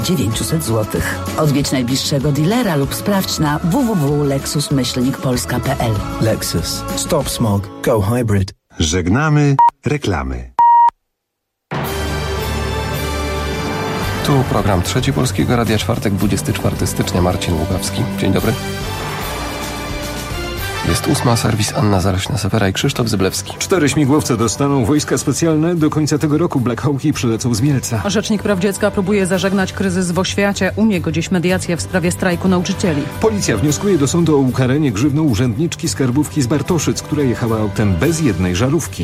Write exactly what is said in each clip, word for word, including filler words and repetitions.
dziewięćset złotych. Odwiedź najbliższego dealera lub sprawdź na w w w kropka lexus myślnik polska kropka p l. Lexus. Stop smog. Go hybrid. Żegnamy reklamy. Tu program Trzeci Polskiego Radia, czwartek, dwudziestego czwartego stycznia, Marcin Ługawski. Dzień dobry. Jest ósma, serwis Anna Zarośna-Sefera i Krzysztof Zyblewski. Cztery śmigłowce dostaną wojska specjalne. Do końca tego roku Black Hawki przylecą z Mielca. Rzecznik Praw Dziecka próbuje zażegnać kryzys w oświacie. U niego dziś mediacja w sprawie strajku nauczycieli. Policja wnioskuje do sądu o ukaranie grzywną urzędniczki skarbówki z Bartoszyc, która jechała autem bez jednej żarówki.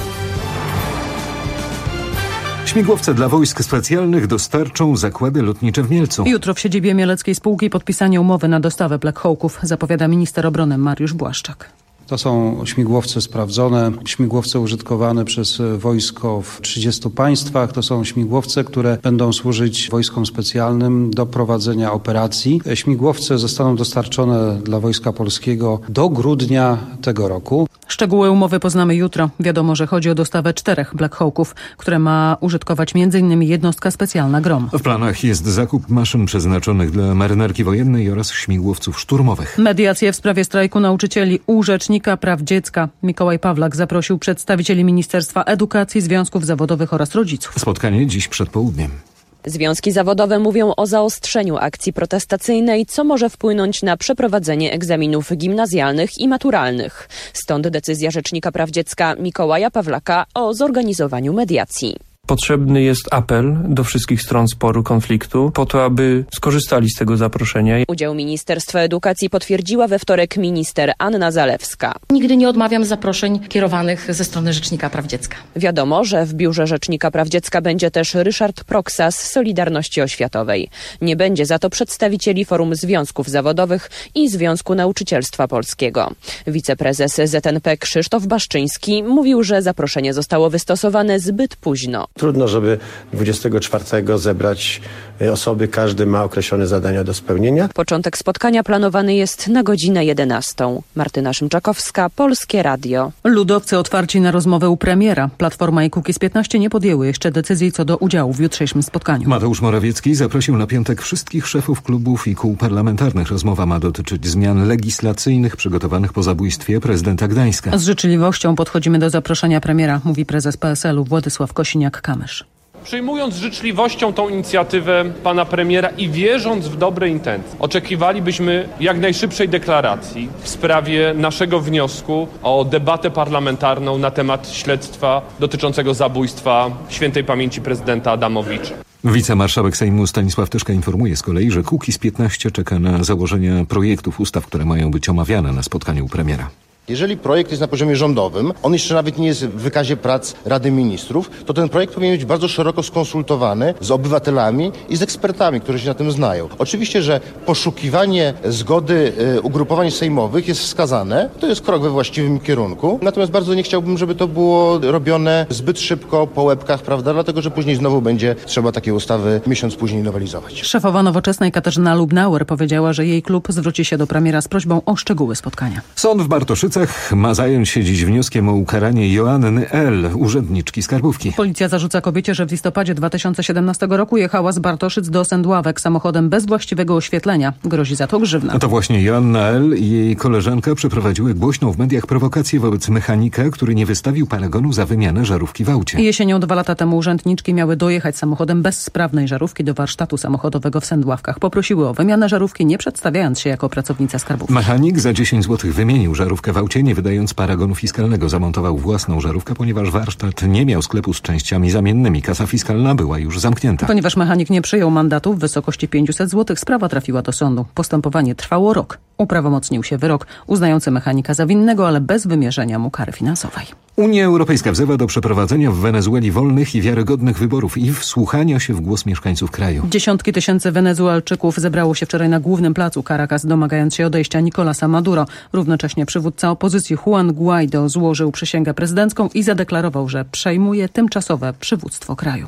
Śmigłowce dla wojsk specjalnych dostarczą zakłady lotnicze w Mielcu. Jutro w siedzibie mieleckiej spółki podpisanie umowy na dostawę Black Hawków, zapowiada minister obrony Mariusz Błaszczak. To są śmigłowce sprawdzone, śmigłowce użytkowane przez wojsko w trzydziestu państwach. To są śmigłowce, które będą służyć wojskom specjalnym do prowadzenia operacji. Śmigłowce zostaną dostarczone dla Wojska Polskiego do grudnia tego roku. Szczegóły umowy poznamy jutro. Wiadomo, że chodzi o dostawę czterech Black Hawków, które ma użytkować między innymi jednostka specjalna Grom. W planach jest zakup maszyn przeznaczonych dla marynarki wojennej oraz śmigłowców szturmowych. Mediacje w sprawie strajku nauczycieli u Rzecznika Praw Dziecka. Mikołaj Pawlak zaprosił przedstawicieli Ministerstwa Edukacji, Związków Zawodowych oraz rodziców. Spotkanie dziś przed południem. Związki zawodowe mówią o zaostrzeniu akcji protestacyjnej, co może wpłynąć na przeprowadzenie egzaminów gimnazjalnych i maturalnych. Stąd decyzja Rzecznika Praw Dziecka Mikołaja Pawlaka o zorganizowaniu mediacji. Potrzebny jest apel do wszystkich stron sporu, konfliktu, po to, aby skorzystali z tego zaproszenia. Udział Ministerstwa Edukacji potwierdziła we wtorek minister Anna Zalewska. Nigdy nie odmawiam zaproszeń kierowanych ze strony Rzecznika Praw Dziecka. Wiadomo, że w biurze Rzecznika Praw Dziecka będzie też Ryszard Proksa z Solidarności Oświatowej. Nie będzie za to przedstawicieli Forum Związków Zawodowych i Związku Nauczycielstwa Polskiego. Wiceprezes Z N P Krzysztof Baszczyński mówił, że zaproszenie zostało wystosowane zbyt późno. Trudno, żeby dwudziestego czwartego zebrać osoby, każdy ma określone zadania do spełnienia. Początek spotkania planowany jest na godzinę jedenastą. Martyna Szymczakowska, Polskie Radio. Ludowcy otwarci na rozmowę u premiera. Platforma i Kukiz piętnaście nie podjęły jeszcze decyzji co do udziału w jutrzejszym spotkaniu. Mateusz Morawiecki zaprosił na piątek wszystkich szefów klubów i kół parlamentarnych. Rozmowa ma dotyczyć zmian legislacyjnych przygotowanych po zabójstwie prezydenta Gdańska. Z życzliwością podchodzimy do zaproszenia premiera, mówi prezes P S L u Władysław Kosiniak-Kamysz. Przyjmując z życzliwością tą inicjatywę pana premiera i wierząc w dobre intencje, oczekiwalibyśmy jak najszybszej deklaracji w sprawie naszego wniosku o debatę parlamentarną na temat śledztwa dotyczącego zabójstwa świętej pamięci prezydenta Adamowicza. Wicemarszałek Sejmu Stanisław Tyszka informuje z kolei, że Kukiz piętnaście czeka na założenia projektów ustaw, które mają być omawiane na spotkaniu u premiera. Jeżeli projekt jest na poziomie rządowym, on jeszcze nawet nie jest w wykazie prac Rady Ministrów, to ten projekt powinien być bardzo szeroko skonsultowany z obywatelami i z ekspertami, którzy się na tym znają. Oczywiście, że poszukiwanie zgody y, ugrupowań sejmowych jest wskazane, to jest krok we właściwym kierunku, natomiast bardzo nie chciałbym, żeby to było robione zbyt szybko po łebkach, prawda, dlatego, że później znowu będzie trzeba takie ustawy miesiąc później nowelizować. Szefowa Nowoczesnej Katarzyna Lubnauer powiedziała, że jej klub zwróci się do premiera z prośbą o szczegóły spotkania. Sąd w Bartoszycach ma zająć się dziś wnioskiem o ukaranie Joanny L., urzędniczki skarbówki. Policja zarzuca kobiecie, że w listopadzie dwa tysiące siedemnastego roku jechała z Bartoszyc do Sędławek samochodem bez właściwego oświetlenia. Grozi za to grzywna. A to właśnie Joanna L. i jej koleżanka przeprowadziły głośną w mediach prowokację wobec mechanika, który nie wystawił paragonu za wymianę żarówki w aucie. Jesienią dwa lata temu urzędniczki miały dojechać samochodem bez sprawnej żarówki do warsztatu samochodowego w Sędławkach. Poprosiły o wymianę żarówki, nie przedstawiając się jako pracownica skarbówki. Mechanik za dziesięć złotych wymienił żarówkę w aucie, nie wydając paragonu fiskalnego. Zamontował własną żarówkę, ponieważ warsztat nie miał sklepu z częściami zamiennymi. Kasa fiskalna była już zamknięta. Ponieważ mechanik nie przyjął mandatu w wysokości pięćset złotych, sprawa trafiła do sądu. Postępowanie trwało rok. Uprawomocnił się wyrok uznający mechanika za winnego, ale bez wymierzenia mu kary finansowej. Unia Europejska wzywa do przeprowadzenia w Wenezueli wolnych i wiarygodnych wyborów i wsłuchania się w głos mieszkańców kraju. Dziesiątki tysięcy Wenezuelczyków zebrało się wczoraj na głównym placu Caracas, domagając się odejścia Nicolasa Maduro. Równocześnie przywódca opozycji Juan Guaido złożył przysięgę prezydencką i zadeklarował, że przejmuje tymczasowe przywództwo kraju.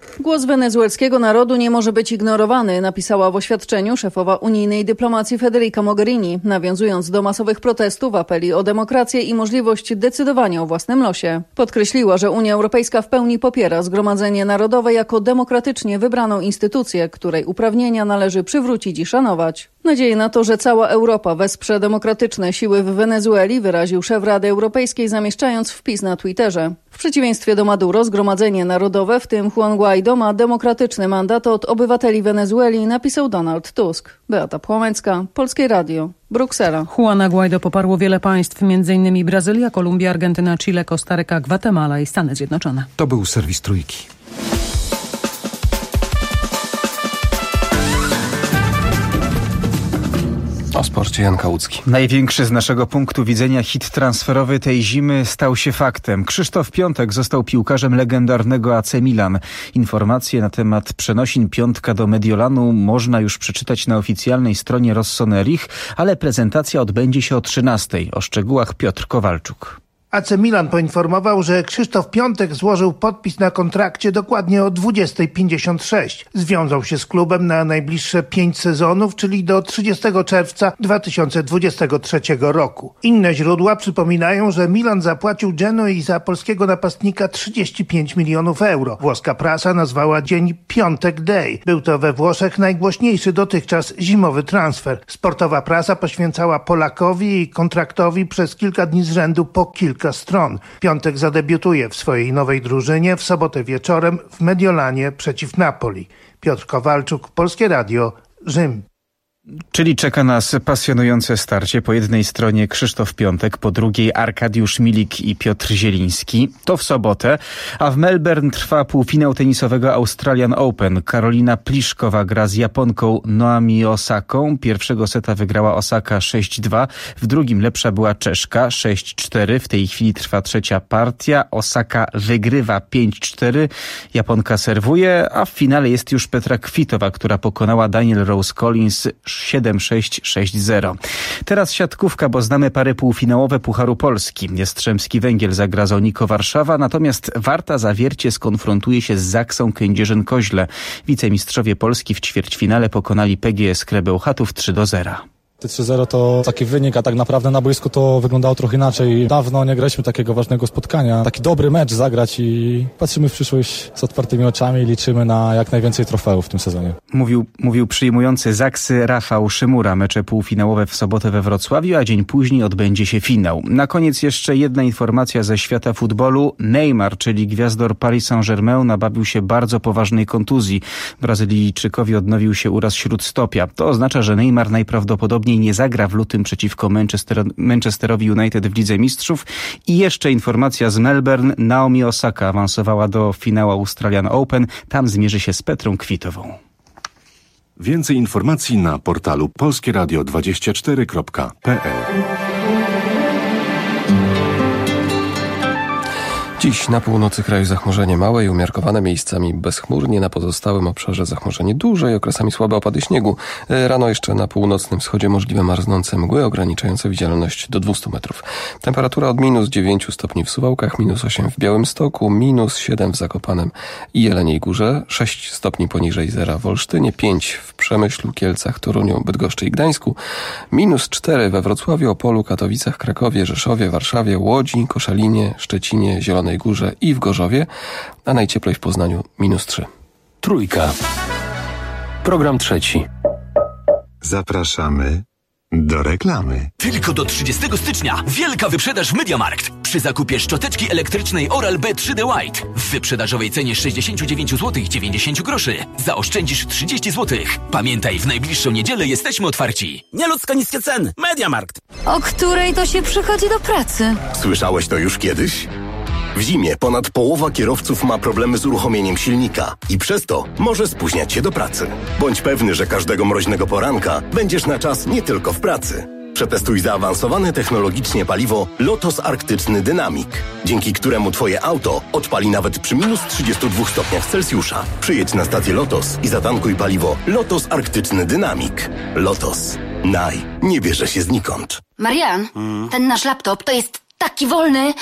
Głos wenezuelskiego narodu nie może być ignorowany, napisała w oświadczeniu szefowa unijnej dyplomacji Federica Mogherini, nawiązując do masowych protestów, apeli o demokrację i możliwość decydowania o własnym losie. Podkreśliła, że Unia Europejska w pełni popiera Zgromadzenie Narodowe jako demokratycznie wybraną instytucję, której uprawnienia należy przywrócić i szanować. Nadzieję na to, że cała Europa wesprze demokratyczne siły w Wenezueli, wyraził szef Rady Europejskiej, zamieszczając wpis na Twitterze. W przeciwieństwie do Maduro, Zgromadzenie Narodowe, w tym Juan Guaido, ma demokratyczny mandat od obywateli Wenezueli, napisał Donald Tusk. Beata Płomecka, Polskie Radio, Bruksela. Juana Guaido poparło wiele państw, między innymi Brazylia, Kolumbia, Argentyna, Chile, Kostaryka, Gwatemala i Stany Zjednoczone. To był serwis Trójki. O sporcie Jan Kałucki. Największy z naszego punktu widzenia hit transferowy tej zimy stał się faktem. Krzysztof Piątek został piłkarzem legendarnego A C Milan. Informacje na temat przenosin Piątka do Mediolanu można już przeczytać na oficjalnej stronie Rossoneri, ale prezentacja odbędzie się o trzynastej. O szczegółach Piotr Kowalczuk. A C Milan poinformował, że Krzysztof Piątek złożył podpis na kontrakcie dokładnie o dwudziestej pięćdziesiąt sześć. Związał się z klubem na najbliższe pięć sezonów, czyli do trzydziestego czerwca dwa tysiące dwudziestego trzeciego roku. Inne źródła przypominają, że Milan zapłacił Genui za polskiego napastnika trzydzieści pięć milionów euro. Włoska prasa nazwała dzień Piątek Day. Był to we Włoszech najgłośniejszy dotychczas zimowy transfer. Sportowa prasa poświęcała Polakowi i kontraktowi przez kilka dni z rzędu po kilka stron. Piątek zadebiutuje w swojej nowej drużynie w sobotę wieczorem w Mediolanie przeciw Napoli. Piotr Kowalczuk, Polskie Radio, Rzym. Czyli czeka nas pasjonujące starcie. Po jednej stronie Krzysztof Piątek, po drugiej Arkadiusz Milik i Piotr Zieliński. To w sobotę, a w Melbourne trwa półfinał tenisowego Australian Open. Karolina Pliszkowa gra z Japonką Naomi Osaką. Pierwszego seta wygrała Osaka sześć dwa, w drugim lepsza była Czeszka sześć cztery. W tej chwili trwa trzecia partia. Osaka wygrywa pięć cztery, Japonka serwuje, a w finale jest już Petra Kwitowa, która pokonała Daniel Rose Collins siedem sześć, sześć zero. Teraz siatkówka, bo znamy pary półfinałowe Pucharu Polski. Jastrzębski Węgiel zagra z Oniko Warszawa, natomiast Warta Zawiercie skonfrontuje się z Zaksą Kędzierzyn-Koźle. Wicemistrzowie Polski w ćwierćfinale pokonali P G S Krę Bełchatów trzy do zera. trzy zero to taki wynik, a tak naprawdę na boisku to wyglądało trochę inaczej. Dawno nie graliśmy takiego ważnego spotkania. Taki dobry mecz zagrać i patrzymy w przyszłość z otwartymi oczami i liczymy na jak najwięcej trofeów w tym sezonie. Mówił, mówił przyjmujący Zaksy Rafał Szymura. Mecze półfinałowe w sobotę we Wrocławiu, a dzień później odbędzie się finał. Na koniec jeszcze jedna informacja ze świata futbolu. Neymar, czyli gwiazdor Paris Saint-Germain, nabawił się bardzo poważnej kontuzji. Brazylijczykowi odnowił się uraz śródstopia. To oznacza, że Neymar najprawdopodobniej nie zagra w lutym przeciwko Manchester, Manchesterowi United w Lidze Mistrzów. I jeszcze informacja z Melbourne. Naomi Osaka awansowała do finału Australian Open. Tam zmierzy się z Petrą Kwitową. Więcej informacji na portalu polskieradio dwadzieścia cztery kropka p l. Dziś na północy kraju zachmurzenie małe i umiarkowane, miejscami bezchmurnie, na pozostałym obszarze zachmurzenie duże i okresami słabe opady śniegu. Rano jeszcze na północnym wschodzie możliwe marznące mgły ograniczające widzialność do dwieście metrów. Temperatura od minus dziewięć stopni w Suwałkach, minus osiem w Białymstoku, minus siedem w Zakopanem i Jeleniej Górze, sześć stopni poniżej zera w Olsztynie, pięć w Przemyślu, Kielcach, Toruniu, Bydgoszczy i Gdańsku, minus cztery we Wrocławiu, Opolu, Katowicach, Krakowie, Rzeszowie, Warszawie, Łodzi, Koszalinie, Szczecinie, Zielonej Górze i w Gorzowie, a najcieplej w Poznaniu minus trzy. Trójka. Program trzeci. Zapraszamy do reklamy. Tylko do trzydziestego stycznia wielka wyprzedaż w MediaMarkt. Przy zakupie szczoteczki elektrycznej Oral-B trzy D White w wyprzedażowej cenie sześćdziesiąt dziewięć złotych dziewięćdziesiąt groszy zaoszczędzisz trzydzieści złotych. Pamiętaj, w najbliższą niedzielę jesteśmy otwarci. Nieludzko niskie ceny. MediaMarkt. O której to się przychodzi do pracy? Słyszałeś to już kiedyś? W zimie ponad połowa kierowców ma problemy z uruchomieniem silnika i przez to może spóźniać się do pracy. Bądź pewny, że każdego mroźnego poranka będziesz na czas nie tylko w pracy. Przetestuj zaawansowane technologicznie paliwo Lotos Arktyczny Dynamic, dzięki któremu Twoje auto odpali nawet przy minus trzydziestu dwóch stopniach Celsjusza. Przyjedź na stację Lotos i zatankuj paliwo Lotos Arktyczny Dynamic. Lotos. Naj. Nie bierze się znikąd. Marian, hmm? ten nasz laptop to jest taki wolny.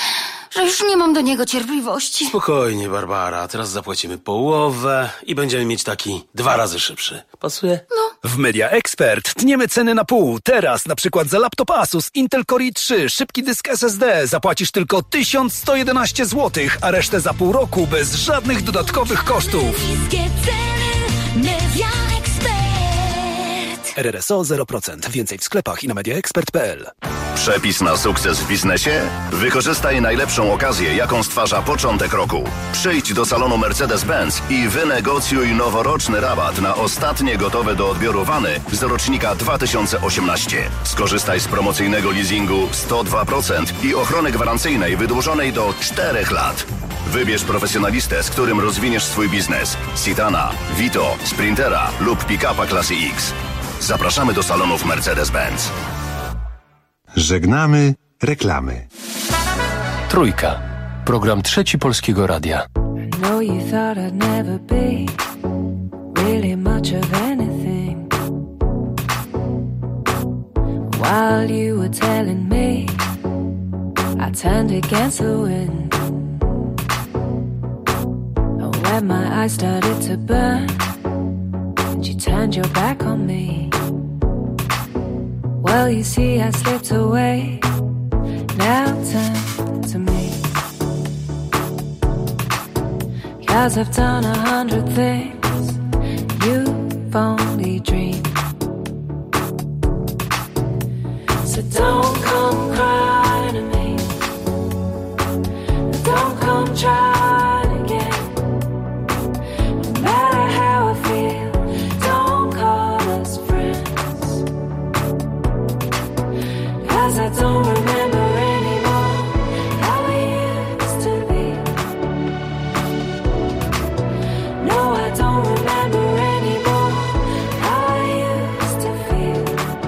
że już nie mam do niego cierpliwości. Spokojnie, Barbara. Teraz zapłacimy połowę i będziemy mieć taki dwa razy szybszy. Pasuje? No. W Media Expert tniemy ceny na pół. Teraz na przykład za laptop Asus Intel Core i trzy, szybki dysk S S D zapłacisz tylko tysiąc sto jedenaście złotych, a resztę za pół roku bez żadnych dodatkowych kosztów. Media Expert. R R S O zero procent. Więcej w sklepach i na media expert kropka p l. Przepis na sukces w biznesie? Wykorzystaj najlepszą okazję, jaką stwarza początek roku. Przyjdź do salonu Mercedes-Benz i wynegocjuj noworoczny rabat na ostatnie gotowe do odbioru wany z rocznika dwa tysiące osiemnastego. Skorzystaj z promocyjnego leasingu sto dwa procent i ochrony gwarancyjnej wydłużonej do czterech lat. Wybierz profesjonalistę, z którym rozwiniesz swój biznes. Citana, Vito, Sprintera lub pick-upa klasy X. Zapraszamy do salonów Mercedes-Benz. Żegnamy reklamy. Trójka. Program Trzeci Polskiego Radia. know you thought I'd never be really much of anything, while you were telling me I turned against the wind. And when my eyes started to burn and you turned your back on me, well, you see, I slipped away. Now turn to me, 'cause I've done a hundred things you've only dreamed. So don't come crying to me, don't come trying again. No matter how I feel, don't call us friends, 'cause I don't remember anymore how we used to be. No, I don't remember anymore how I used to feel.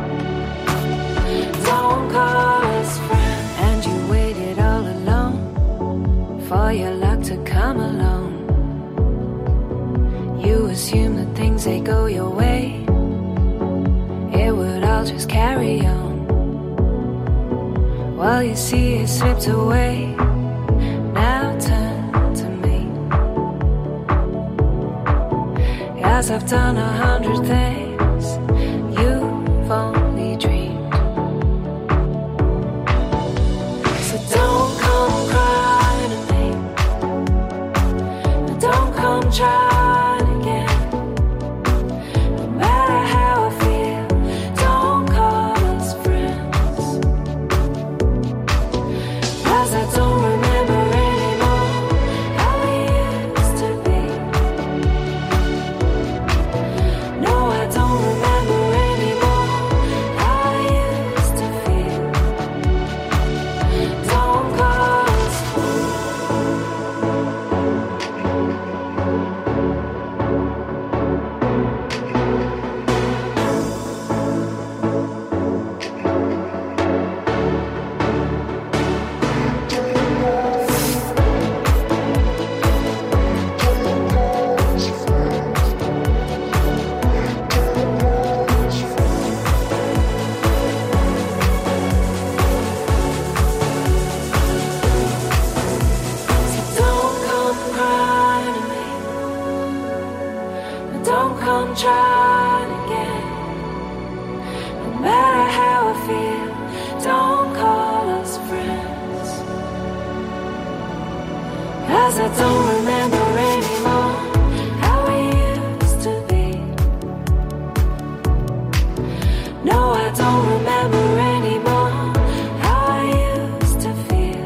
Don't call us friends. And you waited all alone for your luck to come along. You assume that things, they go your way, it would all just carry on. Well, you see, it slipped away. Now turn to me, 'cause I've done a hundred things you've only dreamed. So don't come crying to me, don't come trying again. No matter how I feel, don't call us friends, 'cause I don't remember anymore how we used to be. No, I don't remember anymore how I used to feel. Don't call us Don't come crying to me, don't come trying again. No matter how I feel, don't call us friends, 'cause I don't remember anymore how we used to be. No, I don't remember anymore how I used to feel.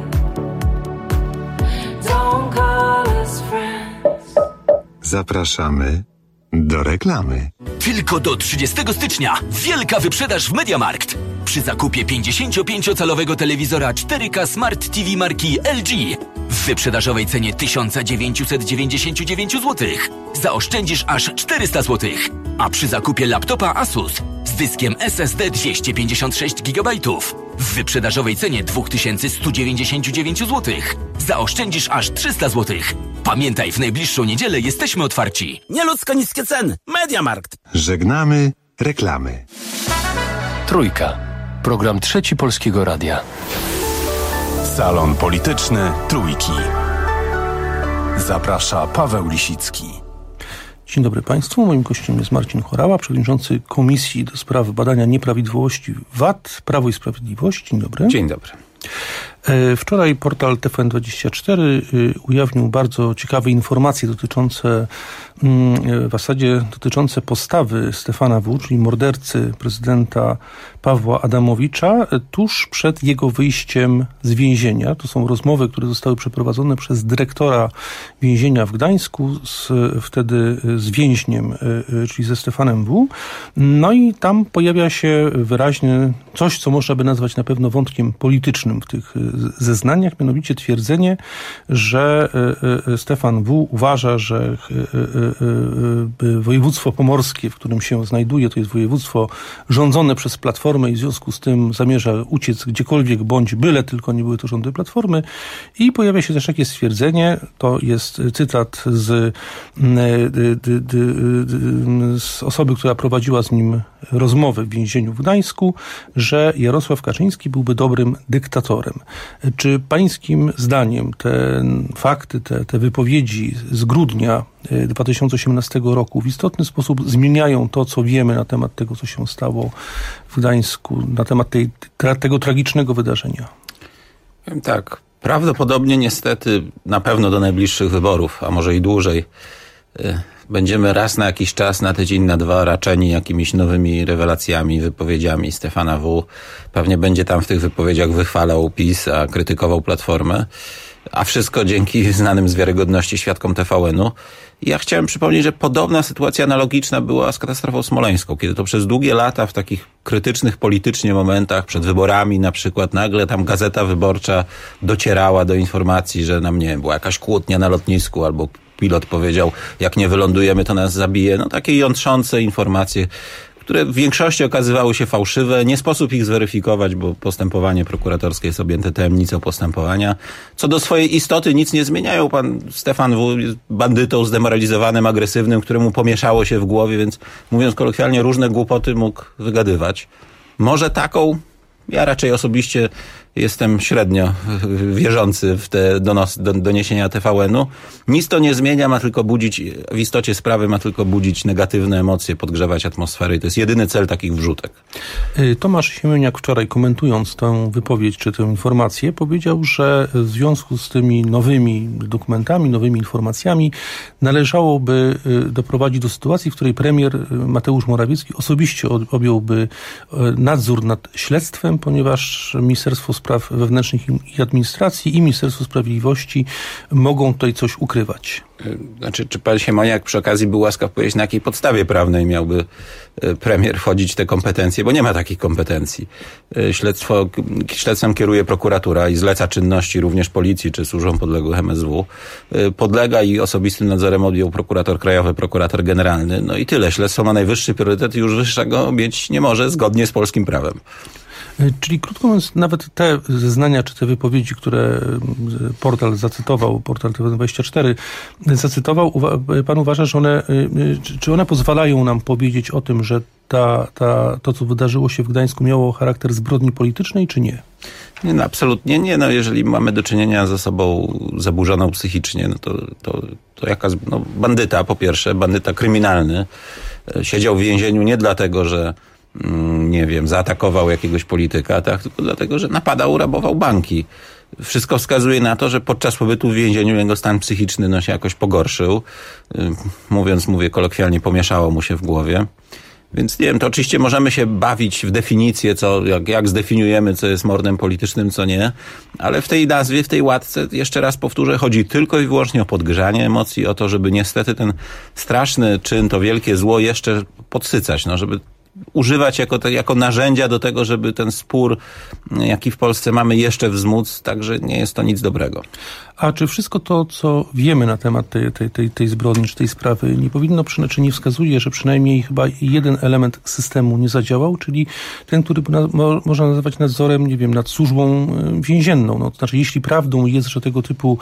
Don't call us friends. Zapraszamy do reklamy. Tylko do trzydziestego stycznia wielka wyprzedaż w MediaMarkt. Przy zakupie pięćdziesięciopięciocalowego telewizora cztery K Smart T V marki L G w wyprzedażowej cenie tysiąc dziewięćset dziewięćdziesiąt dziewięć złotych zaoszczędzisz aż czterysta złotych. A przy zakupie laptopa Asus z dyskiem S S D dwieście pięćdziesiąt sześć gigabajtów w wyprzedażowej cenie dwa tysiące sto dziewięćdziesiąt dziewięć złotych zaoszczędzisz aż trzysta złotych. Pamiętaj, w najbliższą niedzielę jesteśmy otwarci. Nieludzko niskie ceny. MediaMarkt. Żegnamy reklamy. Trójka. Program Trzeci Polskiego Radia. Salon Polityczny Trójki. Zaprasza Paweł Lisicki. Dzień dobry Państwu. Moim gościem jest Marcin Horała, przewodniczący Komisji do Spraw Badania Nieprawidłowości V A T, Prawo i Sprawiedliwość. Dzień dobry. Dzień dobry. Wczoraj portal T V N dwadzieścia cztery ujawnił bardzo ciekawe informacje dotyczące, w zasadzie dotyczące postawy Stefana W., czyli mordercy prezydenta Pawła Adamowicza, tuż przed jego wyjściem z więzienia. To są rozmowy, które zostały przeprowadzone przez dyrektora więzienia w Gdańsku, z, wtedy z więźniem, czyli ze Stefanem W. No i tam pojawia się wyraźnie coś, co można by nazwać na pewno wątkiem politycznym w tych zeznaniach, mianowicie twierdzenie, że Stefan W. uważa, że województwo pomorskie, w którym się znajduje, to jest województwo rządzone przez Platformę i w związku z tym zamierza uciec gdziekolwiek bądź byle tylko nie były to rządy Platformy. I pojawia się też takie stwierdzenie, to jest cytat z, z osoby, która prowadziła z nim rozmowę w więzieniu w Gdańsku, że Jarosław Kaczyński byłby dobrym dyktatorem. Czy pańskim zdaniem te fakty, te, te wypowiedzi z grudnia dwa tysiące osiemnastego roku w istotny sposób zmieniają to, co wiemy na temat tego, co się stało w Gdańsku, na temat tej, tego tragicznego wydarzenia? Tak, prawdopodobnie niestety na pewno do najbliższych wyborów, a może i dłużej, będziemy raz na jakiś czas, na tydzień, na dwa raczeni jakimiś nowymi rewelacjami, wypowiedziami Stefana W. Pewnie będzie tam w tych wypowiedziach wychwalał PiS, a krytykował Platformę. A wszystko dzięki znanym z wiarygodności świadkom T V N-u. I ja chciałem przypomnieć, że podobna sytuacja analogiczna była z katastrofą smoleńską, kiedy to przez długie lata w takich krytycznych politycznie momentach, przed wyborami na przykład, nagle tam Gazeta Wyborcza docierała do informacji, że nam, nie wiem, była jakaś kłótnia na lotnisku, albo pilot powiedział, jak nie wylądujemy, to nas zabije. No takie jątrzące informacje, które w większości okazywały się fałszywe. Nie sposób ich zweryfikować, bo postępowanie prokuratorskie jest objęte tajemnicą postępowania. Co do swojej istoty nic nie zmieniają. Pan Stefan W. jest bandytą zdemoralizowanym, agresywnym, któremu pomieszało się w głowie, więc mówiąc kolokwialnie, różne głupoty mógł wygadywać. Może taką, ja raczej osobiście jestem średnio wierzący w te donos, do, doniesienia T V N-u. Nic to nie zmienia, ma tylko budzić, w istocie sprawy ma tylko budzić negatywne emocje, podgrzewać atmosferę i to jest jedyny cel takich wrzutek. Tomasz Siemoniak wczoraj, komentując tę wypowiedź czy tę informację, powiedział, że w związku z tymi nowymi dokumentami, nowymi informacjami należałoby doprowadzić do sytuacji, w której premier Mateusz Morawiecki osobiście objąłby nadzór nad śledztwem, ponieważ Ministerstwo Spraw Wewnętrznych i Administracji i Ministerstwo Sprawiedliwości mogą tutaj coś ukrywać. Znaczy, czy pan Siemoniak przy okazji był łaskaw powiedzieć, na jakiej podstawie prawnej miałby premier wchodzić w te kompetencje, bo nie ma takich kompetencji. Śledztwo, śledztwem kieruje prokuratura i zleca czynności również policji czy służbom podległych M S W. Podlega i osobistym nadzorem odjął prokurator krajowy, prokurator generalny. No i tyle. Śledztwo ma najwyższy priorytet i już wyższego mieć nie może zgodnie z polskim prawem. Czyli krótko mówiąc, nawet te zeznania czy te wypowiedzi, które portal zacytował, portal T V N dwadzieścia cztery zacytował, pan uważa, że one, czy one pozwalają nam powiedzieć o tym, że ta, ta, to, co wydarzyło się w Gdańsku, miało charakter zbrodni politycznej, czy nie? Nie, no absolutnie nie. No, jeżeli mamy do czynienia z osobą zaburzoną psychicznie, no to, to, to jaka, no, bandyta po pierwsze, bandyta kryminalny, siedział w więzieniu nie dlatego, że nie wiem, zaatakował jakiegoś polityka, tak, tylko dlatego, że napadał, rabował banki. Wszystko wskazuje na to, że podczas pobytu w więzieniu jego stan psychiczny no, się jakoś pogorszył. Mówiąc, mówię kolokwialnie, pomieszało mu się w głowie. Więc nie wiem, to oczywiście możemy się bawić w definicję, co, jak, jak zdefiniujemy, co jest mordem politycznym, co nie, ale w tej nazwie, w tej łatce, jeszcze raz powtórzę, chodzi tylko i wyłącznie o podgrzanie emocji, o to, żeby niestety ten straszny czyn, to wielkie zło jeszcze podsycać, no, żeby używać jako, te, jako narzędzia do tego, żeby ten spór, jaki w Polsce mamy, jeszcze wzmóc, także nie jest to nic dobrego. A czy wszystko to, co wiemy na temat tej, tej, tej, tej zbrodni, czy tej sprawy, nie powinno, czy nie wskazuje, że przynajmniej chyba jeden element systemu nie zadziałał, czyli ten, który na, mo, można nazywać nadzorem, nie wiem, nad służbą więzienną. No, to znaczy, jeśli prawdą jest, że tego typu,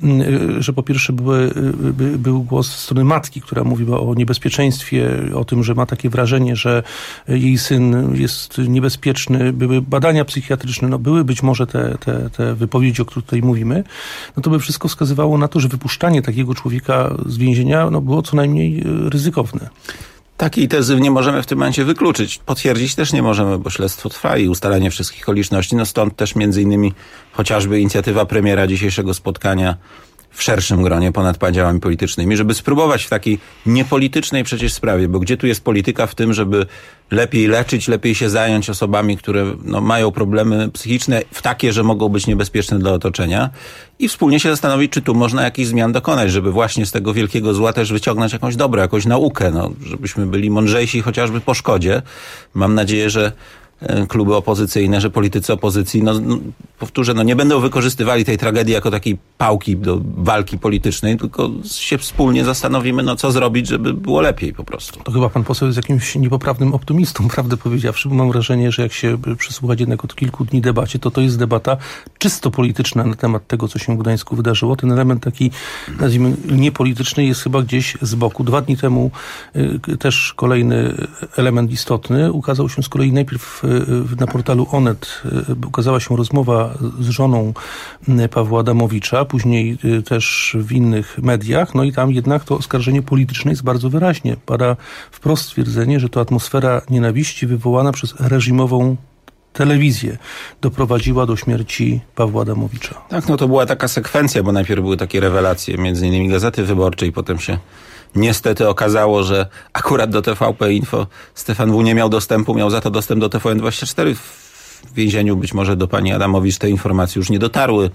że po pierwsze były, by, był głos z strony matki, która mówiła o niebezpieczeństwie, o tym, że ma takie wrażenie, że jej syn jest niebezpieczny, były badania psychiatryczne, no były być może te, te, te wypowiedzi, o których tutaj mówimy, no to by wszystko wskazywało na to, że wypuszczanie takiego człowieka z więzienia no, było co najmniej ryzykowne. Takiej tezy nie możemy w tym momencie wykluczyć. Potwierdzić też nie możemy, bo śledztwo trwa i ustalanie wszystkich okoliczności. No stąd też między innymi chociażby inicjatywa premiera dzisiejszego spotkania w szerszym gronie ponad podziałami politycznymi, żeby spróbować w takiej niepolitycznej przecież sprawie, bo gdzie tu jest polityka w tym, żeby lepiej leczyć, lepiej się zająć osobami, które no, mają problemy psychiczne, w takie, że mogą być niebezpieczne dla otoczenia i wspólnie się zastanowić, czy tu można jakichś zmian dokonać, żeby właśnie z tego wielkiego zła też wyciągnąć jakąś dobro, jakąś naukę, no, żebyśmy byli mądrzejsi chociażby po szkodzie. Mam nadzieję, że kluby opozycyjne, że politycy opozycji, no, no powtórzę, no nie będą wykorzystywali tej tragedii jako takiej pałki do walki politycznej, tylko się wspólnie zastanowimy, no co zrobić, żeby było lepiej po prostu. To chyba pan poseł jest jakimś niepoprawnym optymistą, prawdę powiedziawszy, bo mam wrażenie, że jak się przysłuchać jednak od kilku dni debacie, to to jest debata czysto polityczna na temat tego, co się w Gdańsku wydarzyło. Ten element taki, nazwijmy, niepolityczny jest chyba gdzieś z boku. Dwa dni temu y, też kolejny element istotny ukazał się z kolei najpierw na portalu Onet ukazała się rozmowa z żoną Pawła Adamowicza, później też w innych mediach, no i tam jednak to oskarżenie polityczne jest bardzo wyraźnie. Pada wprost stwierdzenie, że to atmosfera nienawiści wywołana przez reżimową telewizję doprowadziła do śmierci Pawła Adamowicza. Tak, no to była taka sekwencja, bo najpierw były takie rewelacje, między innymi Gazety Wyborczej, potem się niestety okazało, że akurat do T V P Info Stefan W. nie miał dostępu, miał za to dostęp do T V N dwadzieścia cztery. W więzieniu być może do pani Adamowicz te informacje już nie dotarły.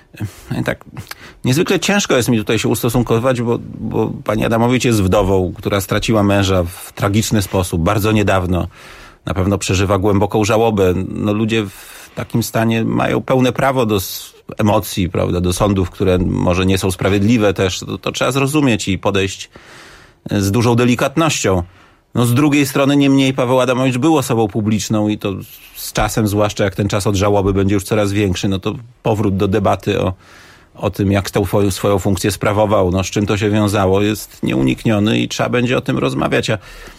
I tak niezwykle ciężko jest mi tutaj się ustosunkować, bo, bo pani Adamowicz jest wdową, która straciła męża w tragiczny sposób, bardzo niedawno. Na pewno przeżywa głęboką żałobę. No ludzie w takim stanie mają pełne prawo do emocji, prawda, do sądów, które może nie są sprawiedliwe też. To, to trzeba zrozumieć i podejść z dużą delikatnością. No z drugiej strony niemniej Paweł Adamowicz był osobą publiczną i to z czasem, zwłaszcza jak ten czas od żałoby będzie już coraz większy, no to powrót do debaty o, o tym, jak tę swoją funkcję sprawował, no z czym to się wiązało, jest nieunikniony i trzeba będzie o tym rozmawiać. A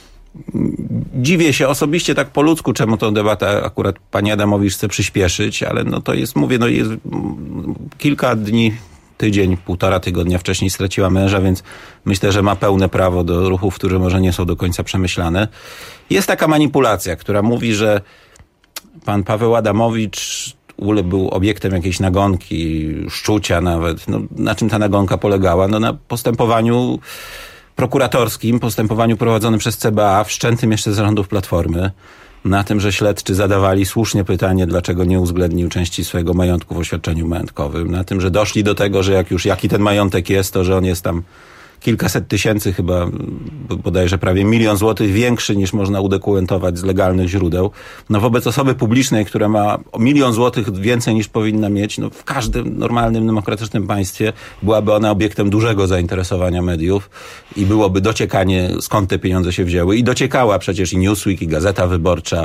dziwię się osobiście tak po ludzku, czemu tę debatę akurat pani Adamowicz chce przyspieszyć, ale no to jest, mówię, no jest kilka dni, tydzień, półtora tygodnia wcześniej straciła męża, więc myślę, że ma pełne prawo do ruchów, które może nie są do końca przemyślane. Jest taka manipulacja, która mówi, że pan Paweł Adamowicz był obiektem jakiejś nagonki, szczucia nawet. No, na czym ta nagonka polegała? No na postępowaniu prokuratorskim, postępowaniu prowadzonym przez C B A, wszczętym jeszcze z zarządów Platformy, na tym, że śledczy zadawali słusznie pytanie, dlaczego nie uwzględnił części swojego majątku w oświadczeniu majątkowym, na tym, że doszli do tego, że jak już jaki ten majątek jest, to że on jest tam kilkaset tysięcy, chyba bodajże prawie milion złotych większy niż można udokumentować z legalnych źródeł. No wobec osoby publicznej, która ma o milion złotych więcej niż powinna mieć, no w każdym normalnym, demokratycznym państwie byłaby ona obiektem dużego zainteresowania mediów i byłoby dociekanie, skąd te pieniądze się wzięły. I dociekała przecież i Newsweek, i Gazeta Wyborcza.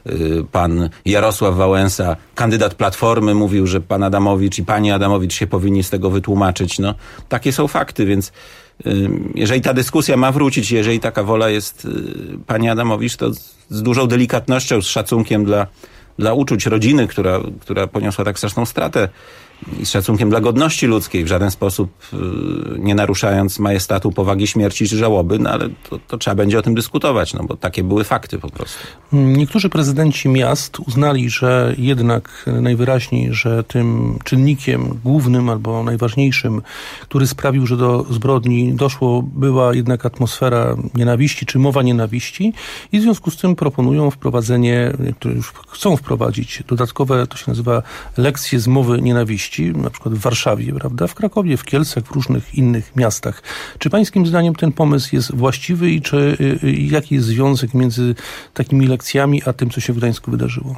Pan Jarosław Wałęsa, kandydat Platformy, mówił, że pan Adamowicz i pani Adamowicz się powinni z tego wytłumaczyć. No takie są fakty, więc jeżeli ta dyskusja ma wrócić, jeżeli taka wola jest pani Adamowicz, to z dużą delikatnością, z szacunkiem dla, dla uczuć rodziny, która, która poniosła tak straszną stratę i z szacunkiem dla godności ludzkiej, w żaden sposób nie naruszając majestatu, powagi śmierci czy żałoby, no ale to, to trzeba będzie o tym dyskutować, no bo takie były fakty po prostu. Niektórzy prezydenci miast uznali, że jednak najwyraźniej, że tym czynnikiem głównym albo najważniejszym, który sprawił, że do zbrodni doszło, była jednak atmosfera nienawiści czy mowa nienawiści i w związku z tym proponują wprowadzenie, które już chcą wprowadzić, dodatkowe, to się nazywa lekcje z mowy nienawiści, na przykład w Warszawie, prawda, w Krakowie, w Kielcach, w różnych innych miastach. Czy pańskim zdaniem ten pomysł jest właściwy i czy y, jaki jest związek między takimi lekcjami a tym, co się w Gdańsku wydarzyło?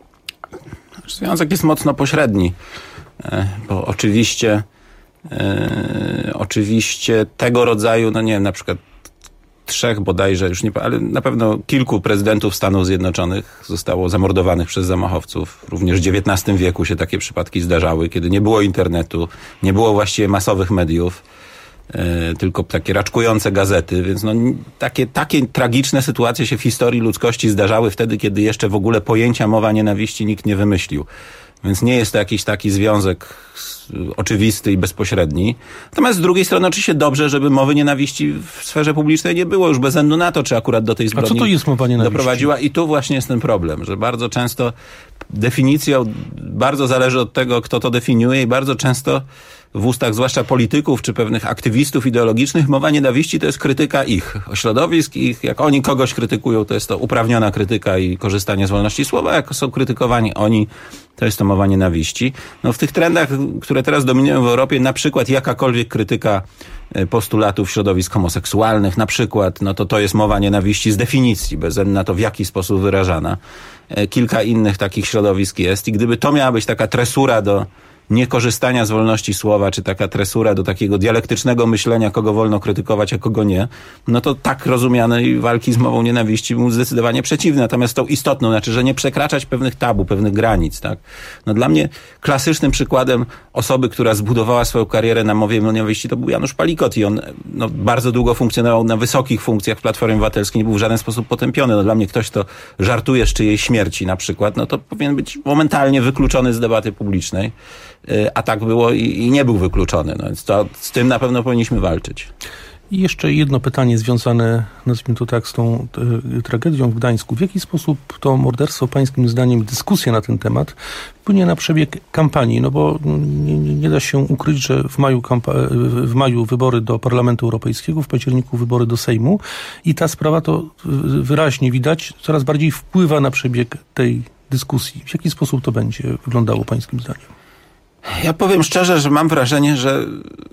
Związek jest mocno pośredni, bo oczywiście e, oczywiście tego rodzaju, no nie wiem, na przykład trzech bodajże, już nie, ale na pewno kilku prezydentów Stanów Zjednoczonych zostało zamordowanych przez zamachowców. Również w dziewiętnastym wieku się takie przypadki zdarzały, kiedy nie było internetu, nie było właściwie masowych mediów. tylko takie raczkujące gazety, więc no, takie, takie tragiczne sytuacje się w historii ludzkości zdarzały wtedy, kiedy jeszcze w ogóle pojęcia mowa nienawiści nikt nie wymyślił. Więc nie jest to jakiś taki związek oczywisty i bezpośredni. Natomiast z drugiej strony oczywiście dobrze, żeby mowy nienawiści w sferze publicznej nie było już bez względu na to, czy akurat do tej zbrodni A co to jest mowa nienawiści? doprowadziła. I tu właśnie jest ten problem, że bardzo często definicją bardzo zależy od tego, kto to definiuje i bardzo często w ustach zwłaszcza polityków czy pewnych aktywistów ideologicznych mowa nienawiści to jest krytyka ich środowisk, ich, jak oni kogoś krytykują, to jest to uprawniona krytyka i korzystanie z wolności słowa, jak są krytykowani oni, to jest to mowa nienawiści. No w tych trendach, które teraz dominują w Europie, na przykład jakakolwiek krytyka postulatów środowisk homoseksualnych, na przykład, no to to jest mowa nienawiści z definicji, bez względu na to, w jaki sposób wyrażana. Kilka innych takich środowisk jest i gdyby to miała być taka tresura do niekorzystania z wolności słowa, czy taka tresura do takiego dialektycznego myślenia, kogo wolno krytykować, a kogo nie, no to tak rozumianej walki z mową nienawiści był zdecydowanie przeciwny. Natomiast tą istotną, znaczy, że nie przekraczać pewnych tabu, pewnych granic, tak? No dla mnie klasycznym przykładem osoby, która zbudowała swoją karierę na mowie nienawiści, to był Janusz Palikot i on no, bardzo długo funkcjonował na wysokich funkcjach w Platformie Obywatelskiej, nie był w żaden sposób potępiony. No dla mnie ktoś, kto żartuje z czyjejś śmierci na przykład, no to powinien być momentalnie wykluczony z debaty publicznej. A tak było i, i nie był wykluczony. No więc to, z tym na pewno powinniśmy walczyć. I jeszcze jedno pytanie związane, nazwijmy to tak, z tą e, tragedią w Gdańsku. W jaki sposób to morderstwo, pańskim zdaniem, dyskusja na ten temat wpłynie na przebieg kampanii? No bo nie, nie, nie da się ukryć, że w maju, kampa- w maju wybory do Parlamentu Europejskiego, w październiku wybory do Sejmu i ta sprawa to wyraźnie widać, coraz bardziej wpływa na przebieg tej dyskusji. W jaki sposób to będzie wyglądało pańskim zdaniem? Ja powiem szczerze, że mam wrażenie, że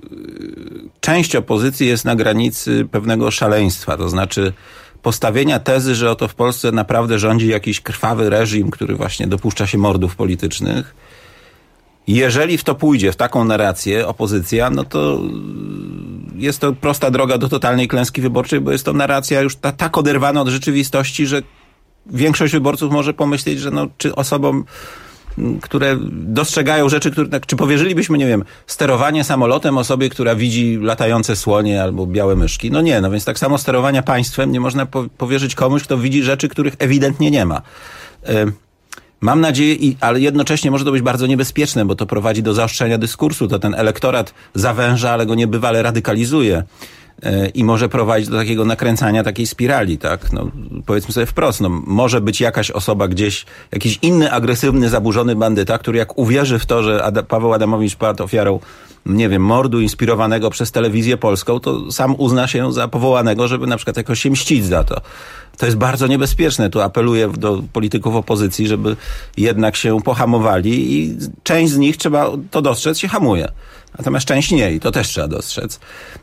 część opozycji jest na granicy pewnego szaleństwa, to znaczy postawienia tezy, że oto w Polsce naprawdę rządzi jakiś krwawy reżim, który właśnie dopuszcza się mordów politycznych. Jeżeli w to pójdzie, w taką narrację opozycja, no to jest to prosta droga do totalnej klęski wyborczej, bo jest to narracja już ta, tak oderwana od rzeczywistości, że większość wyborców może pomyśleć, że no, czy osobom, które dostrzegają rzeczy, które, tak, czy powierzylibyśmy, nie wiem, sterowanie samolotem osobie, która widzi latające słonie albo białe myszki? No nie, no więc tak samo sterowania państwem nie można po- powierzyć komuś, kto widzi rzeczy, których ewidentnie nie ma. Y- Mam nadzieję, i, ale jednocześnie może to być bardzo niebezpieczne, bo to prowadzi do zaostrzenia dyskursu, to ten elektorat zawęża, ale go niebywale radykalizuje. I może prowadzić do takiego nakręcania takiej spirali, tak? No, powiedzmy sobie wprost, no, może być jakaś osoba gdzieś, jakiś inny agresywny, zaburzony bandyta, który jak uwierzy w to, że Ad- Paweł Adamowicz padł ofiarą, nie wiem, mordu inspirowanego przez telewizję polską, to sam uzna się za powołanego, żeby na przykład jakoś się mścić za to. To jest bardzo niebezpieczne. Tu apeluję do polityków opozycji, żeby jednak się pohamowali i część z nich, trzeba to dostrzec, się hamuje. Natomiast część nie i to też trzeba dostrzec.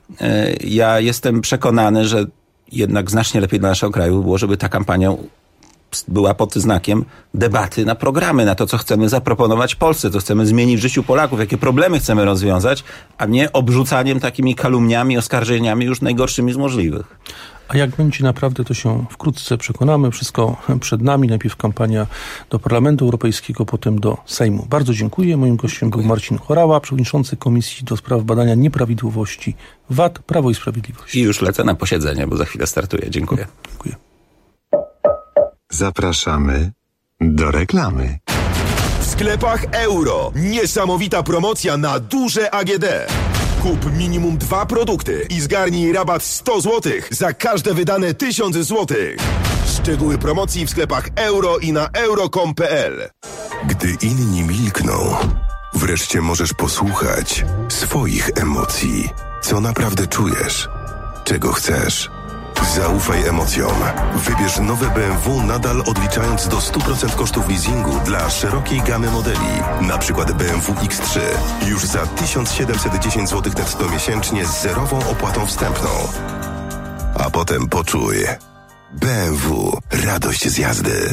Ja jestem przekonany, że jednak znacznie lepiej dla naszego kraju było, żeby ta kampania była pod znakiem debaty na programy, na to, co chcemy zaproponować Polsce, co chcemy zmienić w życiu Polaków, jakie problemy chcemy rozwiązać, a nie obrzucaniem takimi kalumniami, oskarżeniami już najgorszymi z możliwych. A jak będzie naprawdę, to się wkrótce przekonamy. Wszystko przed nami. Najpierw kampania do Parlamentu Europejskiego, potem do Sejmu. Bardzo dziękuję. Moim gościem był Marcin Horała, przewodniczący Komisji do Spraw Badania Nieprawidłowości V A T, Prawo i Sprawiedliwość. I już lecę na posiedzenie, bo za chwilę startuję. Dziękuję. Dziękuję. Zapraszamy do reklamy. W sklepach Euro niesamowita promocja na duże A G D. Kup minimum dwa produkty i zgarnij rabat sto złotych za każde wydane tysiąc złotych. Szczegóły promocji w sklepach Euro i na euro kropka com kropka p l. Gdy inni milkną, wreszcie możesz posłuchać swoich emocji. Co naprawdę czujesz? Czego chcesz? Zaufaj emocjom. Wybierz nowe B M W nadal odliczając do stu procent kosztów leasingu dla szerokiej gamy modeli. Na przykład B M W X trzy. Już za tysiąc siedemset dziesięć złotych netto miesięcznie z zerową opłatą wstępną. A potem poczuj. B M W. Radość z jazdy.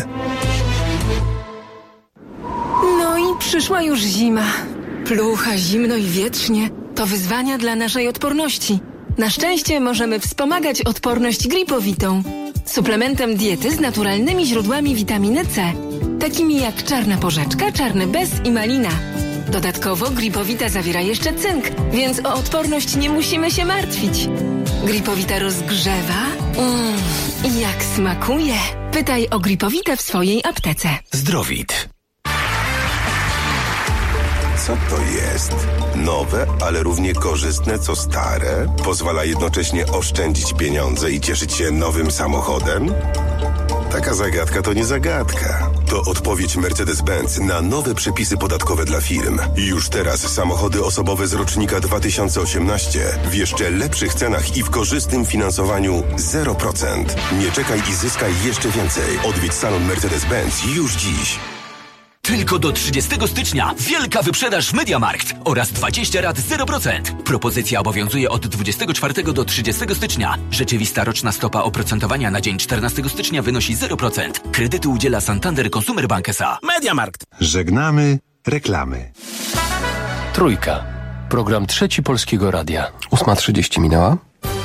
No i przyszła już zima. Plucha, zimno i wietrznie. To wyzwania dla naszej odporności. Na szczęście możemy wspomagać odporność gripowitą. Suplementem diety z naturalnymi źródłami witaminy C. Takimi jak czarna porzeczka, czarny bez i malina. Dodatkowo Gripowita zawiera jeszcze cynk, więc o odporność nie musimy się martwić. Gripowita rozgrzewa. Mmm, i jak smakuje. Pytaj o Gripowitę w swojej aptece. Zdrowit. Co to jest? Nowe, ale równie korzystne co stare? Pozwala jednocześnie oszczędzić pieniądze i cieszyć się nowym samochodem? Taka zagadka to nie zagadka. To odpowiedź Mercedes-Benz na nowe przepisy podatkowe dla firm. Już teraz samochody osobowe z rocznika dwa tysiące osiemnaście w jeszcze lepszych cenach i w korzystnym finansowaniu zero procent. Nie czekaj i zyskaj jeszcze więcej. Odwiedź salon Mercedes-Benz już dziś. Tylko do trzydziestego stycznia wielka wyprzedaż MediaMarkt oraz dwadzieścia rat zero procent. Propozycja obowiązuje od dwudziestego czwartego do trzydziestego stycznia. Rzeczywista roczna stopa oprocentowania na dzień czternastego stycznia wynosi zero procent. Kredytu udziela Santander Consumer Bank S A. MediaMarkt. Żegnamy reklamy. Trójka. Program Trzeci Polskiego Radia. ósma trzydzieści minęła.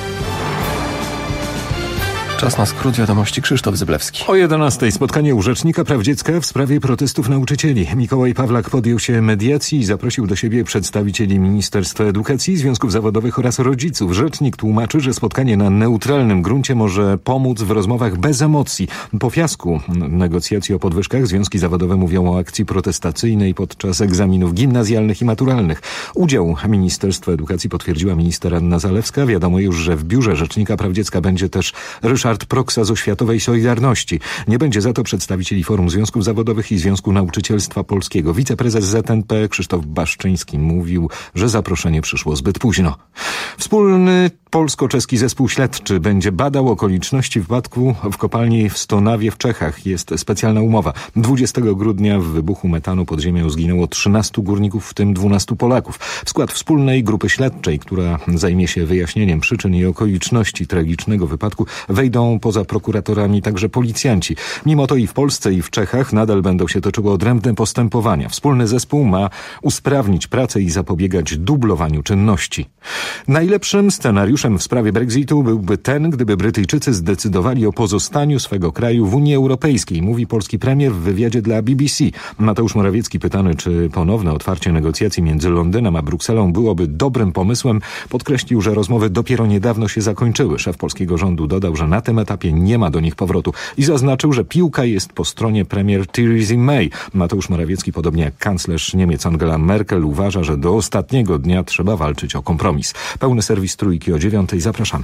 Czas na skrót wiadomości. Krzysztof Zyblewski. O jedenastej spotkanie u Rzecznika Praw Dziecka w sprawie protestów nauczycieli. Mikołaj Pawlak podjął się mediacji i zaprosił do siebie przedstawicieli Ministerstwa Edukacji, związków zawodowych oraz rodziców. Rzecznik tłumaczy, że spotkanie na neutralnym gruncie może pomóc w rozmowach bez emocji. Po fiasku negocjacji o podwyżkach związki zawodowe mówią o akcji protestacyjnej podczas egzaminów gimnazjalnych i maturalnych. Udział Ministerstwa Edukacji potwierdziła minister Anna Zalewska. Wiadomo już, że w biurze Rzecznika Praw Dziecka będzie też Ryszard Proksa z Oświatowej Solidarności. Nie będzie za to przedstawicieli Forum Związków Zawodowych i Związku Nauczycielstwa Polskiego. Wiceprezes Z N P Krzysztof Baszczyński mówił, że zaproszenie przyszło zbyt późno. Wspólny polsko-czeski zespół śledczy będzie badał okoliczności wypadku w kopalni w Stonawie w Czechach. Jest specjalna umowa. dwudziestego grudnia w wybuchu metanu pod ziemią zginęło trzynastu górników, w tym dwunastu Polaków. W skład wspólnej grupy śledczej, która zajmie się wyjaśnieniem przyczyn i okoliczności tragicznego wypadku, wejdą poza prokuratorami także policjanci. Mimo to i w Polsce, i w Czechach nadal będą się toczyły odrębne postępowania. Wspólny zespół ma usprawnić pracę i zapobiegać dublowaniu czynności. Najlepszym scenariuszem w sprawie Brexitu byłby ten, gdyby Brytyjczycy zdecydowali o pozostaniu swego kraju w Unii Europejskiej, mówi polski premier w wywiadzie dla B B C. Mateusz Morawiecki pytany, czy ponowne otwarcie negocjacji między Londynem a Brukselą byłoby dobrym pomysłem, podkreślił, że rozmowy dopiero niedawno się zakończyły. Szef polskiego rządu dodał, że na tym etapie nie ma do nich powrotu i zaznaczył, że piłka jest po stronie premier Theresa May. Mateusz Morawiecki, podobnie jak kanclerz Niemiec Angela Merkel, uważa, że do ostatniego dnia trzeba walczyć o kompromis. Pełny serwis Trójki o dziewiątej. Zapraszamy.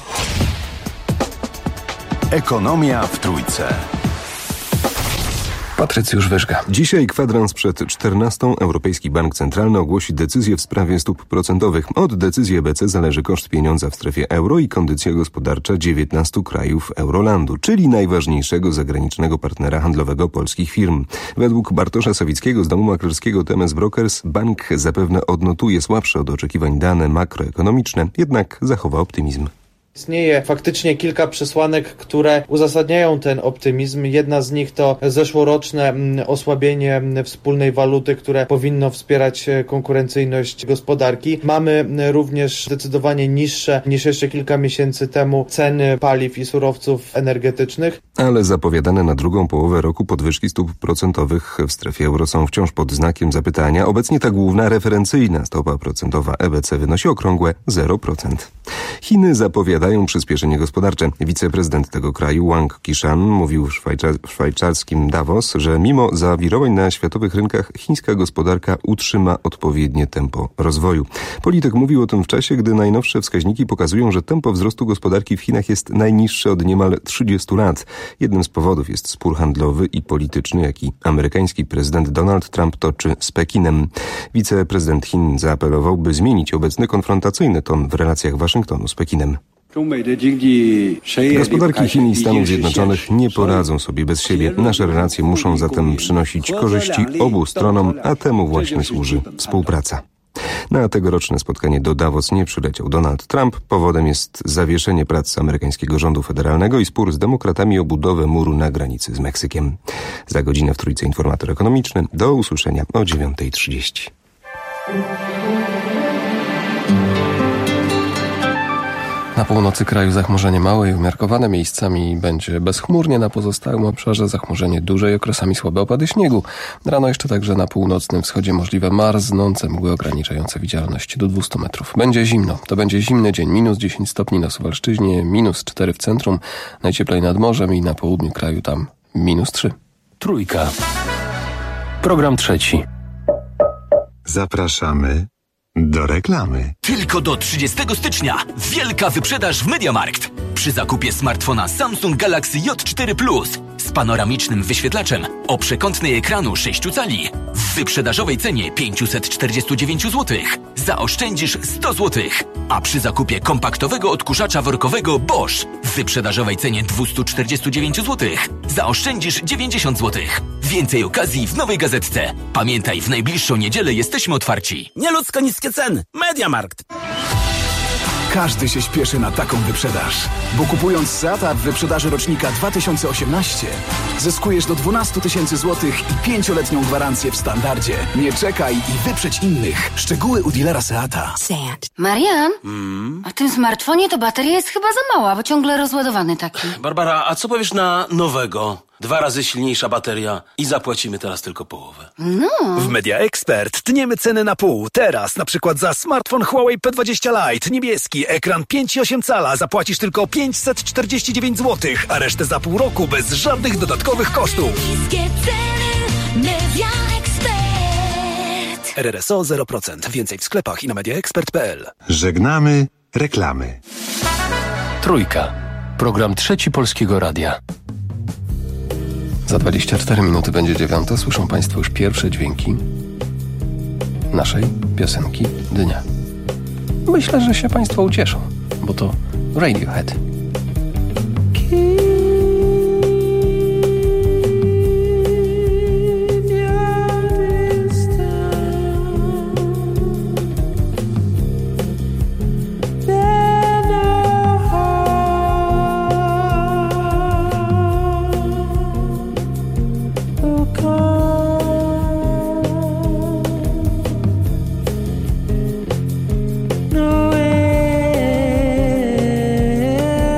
Ekonomia w Trójce. Patrycjusz Wyżga. Dzisiaj kwadrans przed czternastą Europejski Bank Centralny ogłosi decyzję w sprawie stóp procentowych. Od decyzji E B C zależy koszt pieniądza w strefie euro i kondycja gospodarcza dziewiętnastu krajów Eurolandu, czyli najważniejszego zagranicznego partnera handlowego polskich firm. Według Bartosza Sawickiego z domu maklerskiego T M S Brokers bank zapewne odnotuje słabsze od oczekiwań dane makroekonomiczne, jednak zachowa optymizm. Istnieje faktycznie kilka przesłanek, które uzasadniają ten optymizm. Jedna z nich to zeszłoroczne osłabienie wspólnej waluty, które powinno wspierać konkurencyjność gospodarki. Mamy również zdecydowanie niższe niż jeszcze kilka miesięcy temu ceny paliw i surowców energetycznych. Ale zapowiadane na drugą połowę roku podwyżki stóp procentowych w strefie euro są wciąż pod znakiem zapytania. Obecnie ta główna referencyjna stopa procentowa E B C wynosi okrągłe zero procent. Chiny zapowiadają dają przyspieszenie gospodarcze. Wiceprezydent tego kraju Wang Qishan mówił w, szwajcar- w szwajcarskim Davos, że mimo zawirowań na światowych rynkach chińska gospodarka utrzyma odpowiednie tempo rozwoju. Polityk mówił o tym w czasie, gdy najnowsze wskaźniki pokazują, że tempo wzrostu gospodarki w Chinach jest najniższe od niemal trzydziestu lat. Jednym z powodów jest spór handlowy i polityczny, jaki amerykański prezydent Donald Trump toczy z Pekinem. Wiceprezydent Chin zaapelował, by zmienić obecny konfrontacyjny ton w relacjach Waszyngtonu z Pekinem. Gospodarki Chin i Stanów Zjednoczonych nie poradzą sobie bez siebie. Nasze relacje muszą zatem przynosić korzyści obu stronom, a temu właśnie służy współpraca. Na tegoroczne spotkanie do Davos nie przyleciał Donald Trump. Powodem jest zawieszenie prac amerykańskiego rządu federalnego i spór z demokratami o budowę muru na granicy z Meksykiem. Za godzinę w Trójce informator ekonomiczny. Do usłyszenia o dziewiąta trzydzieści. Na północy kraju zachmurzenie małe i umiarkowane, miejscami będzie bezchmurnie, na pozostałym obszarze zachmurzenie duże i okresami słabe opady śniegu. Rano jeszcze także na północnym wschodzie możliwe marznące mgły ograniczające widzialność do dwieście metrów. Będzie zimno. To będzie zimny dzień. Minus dziesięć stopni na Suwalszczyźnie, minus cztery w centrum, najcieplej nad morzem i na południu kraju tam minus trzy. Trójka. Program trzeci. Zapraszamy do reklamy. Tylko do trzydziestego stycznia wielka wyprzedaż w MediaMarkt. Przy zakupie smartfona Samsung Galaxy J cztery Plus z panoramicznym wyświetlaczem o przekątnej ekranu sześć cali w wyprzedażowej cenie pięćset czterdzieści dziewięć złotych zaoszczędzisz sto złotych. A przy zakupie kompaktowego odkurzacza workowego Bosch w wyprzedażowej cenie dwieście czterdzieści dziewięć złotych zaoszczędzisz dziewięćdziesiąt złotych. Więcej okazji w nowej gazetce. Pamiętaj, w najbliższą niedzielę jesteśmy otwarci. Nieludzko niskie ceny. MediaMarkt. Każdy się śpieszy na taką wyprzedaż, bo kupując Seata w wyprzedaży rocznika dwa tysiące osiemnaście zyskujesz do dwanaście tysięcy złotych i pięcioletnią gwarancję w standardzie. Nie czekaj i wyprzedź innych. Szczegóły u dealera Seata. Seat. Marian, Mm. a w tym smartfonie to bateria jest chyba za mała, bo ciągle rozładowany taki. Barbara, a co powiesz na nowego? Dwa razy silniejsza bateria i zapłacimy teraz tylko połowę. No. W Media Expert tniemy ceny na pół. Teraz na przykład za smartfon Huawei P dwadzieścia Lite niebieski, ekran pięć i osiem cala zapłacisz tylko pięćset czterdzieści dziewięć złotych, a resztę za pół roku bez żadnych dodatkowych kosztów. Niskie ceny, Media Expert. R R S O zero procent. Więcej w sklepach i na mediaexpert kropka p l. Żegnamy reklamy. Trójka. Program trzeci Polskiego Radia. Za dwadzieścia cztery minuty będzie dziewiąta. Słyszą Państwo już pierwsze dźwięki naszej piosenki dnia. Myślę, że się Państwo ucieszą, bo to Radiohead. No way.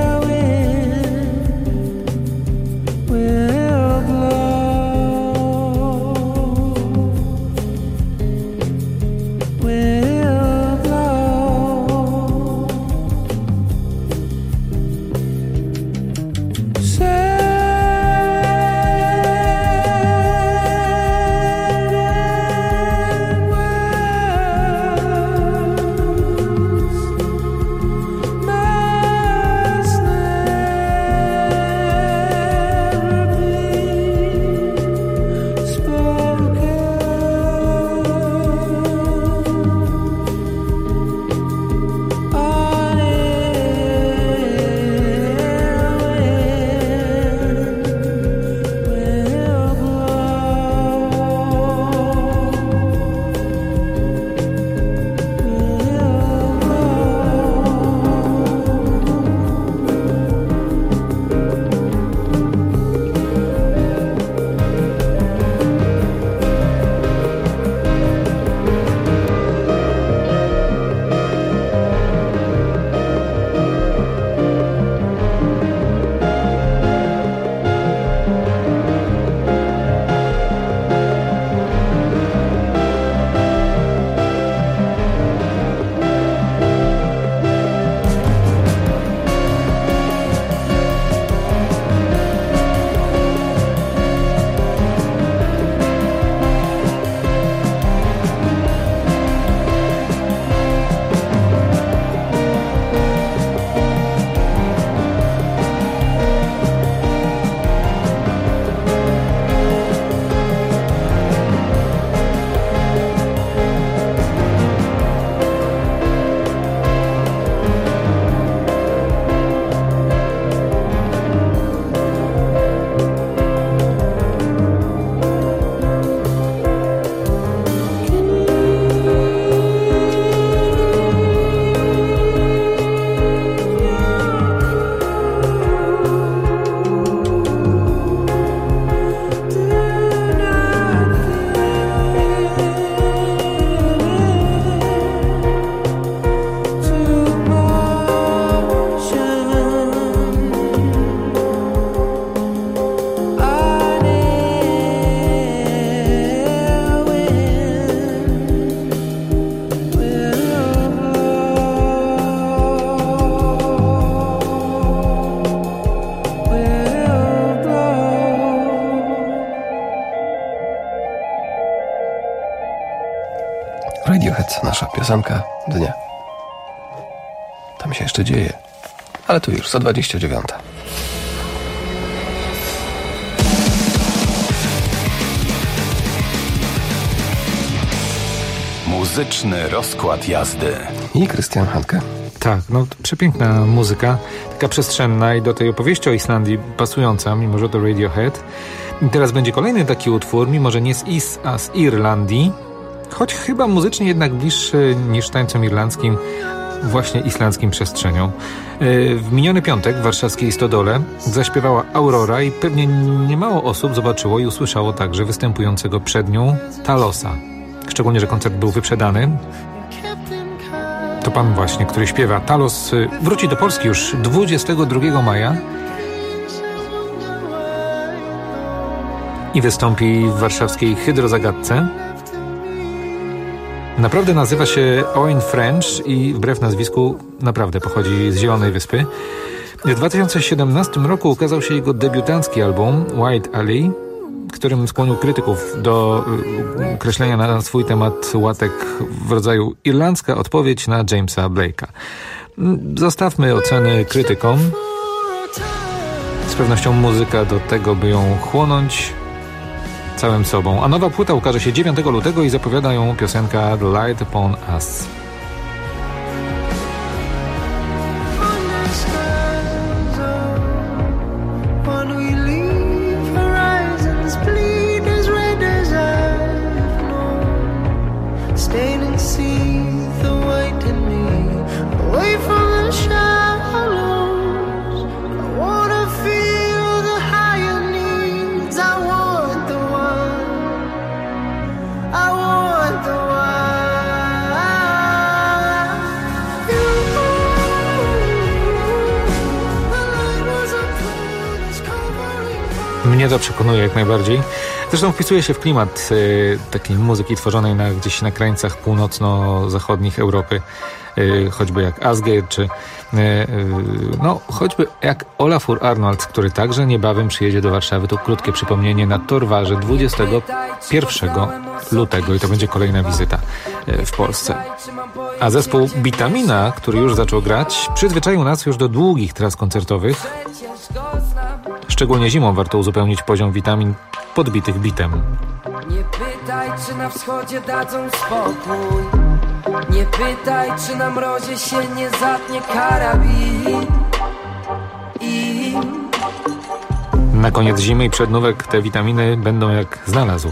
Radiohead, nasza piosenka dnia. Tam się jeszcze dzieje. Ale tu już, sto dwadzieścia dziewięć. Muzyczny rozkład jazdy. I Krystian Hanke. Tak, no przepiękna muzyka, taka przestrzenna i do tej opowieści o Islandii pasująca, mimo że to Radiohead. I teraz będzie kolejny taki utwór, mimo że nie z Is, a z Irlandii, choć chyba muzycznie jednak bliższy niż tańcom irlandzkim, właśnie islandzkim przestrzenią. W miniony piątek w warszawskiej Stodole zaśpiewała Aurora i pewnie niemało osób zobaczyło i usłyszało także występującego przed nią Talosa. Szczególnie, że koncert był wyprzedany. To pan właśnie, który śpiewa. Talos wróci do Polski już dwudziestego drugiego maja i wystąpi w warszawskiej Hydrozagadce. Naprawdę nazywa się Owen French i wbrew nazwisku naprawdę pochodzi z Zielonej Wyspy. W dwa tysiące siedemnastym roku ukazał się jego debiutancki album White Alley, którym skłonił krytyków do określenia na swój temat łatek w rodzaju irlandzka odpowiedź na Jamesa Blake'a. Zostawmy oceny krytykom. Z pewnością muzyka do tego, by ją chłonąć całym sobą. A nowa płyta ukaże się dziewiątego lutego i zapowiada ją piosenka The Light Upon Us. Mnie to przekonuje jak najbardziej. Zresztą wpisuje się w klimat y, takiej muzyki tworzonej na, gdzieś na krańcach północno-zachodnich Europy, y, choćby jak Asgard, czy y, y, no, choćby jak Olafur Arnalds, który także niebawem przyjedzie do Warszawy. To krótkie przypomnienie na Torwarze dwudziestego pierwszego lutego i to będzie kolejna wizyta y, w Polsce. A zespół Bitamina, który już zaczął grać, przyzwyczaił nas już do długich tras koncertowych. Szczególnie zimą warto uzupełnić poziom witamin podbitych bitem. Nie pytaj, czy na wschodzie dadzą spokój. Nie pytaj, czy na mrozie się nie zatnie karabin. I... Na koniec zimy i przednówek te witaminy będą jak znalazł.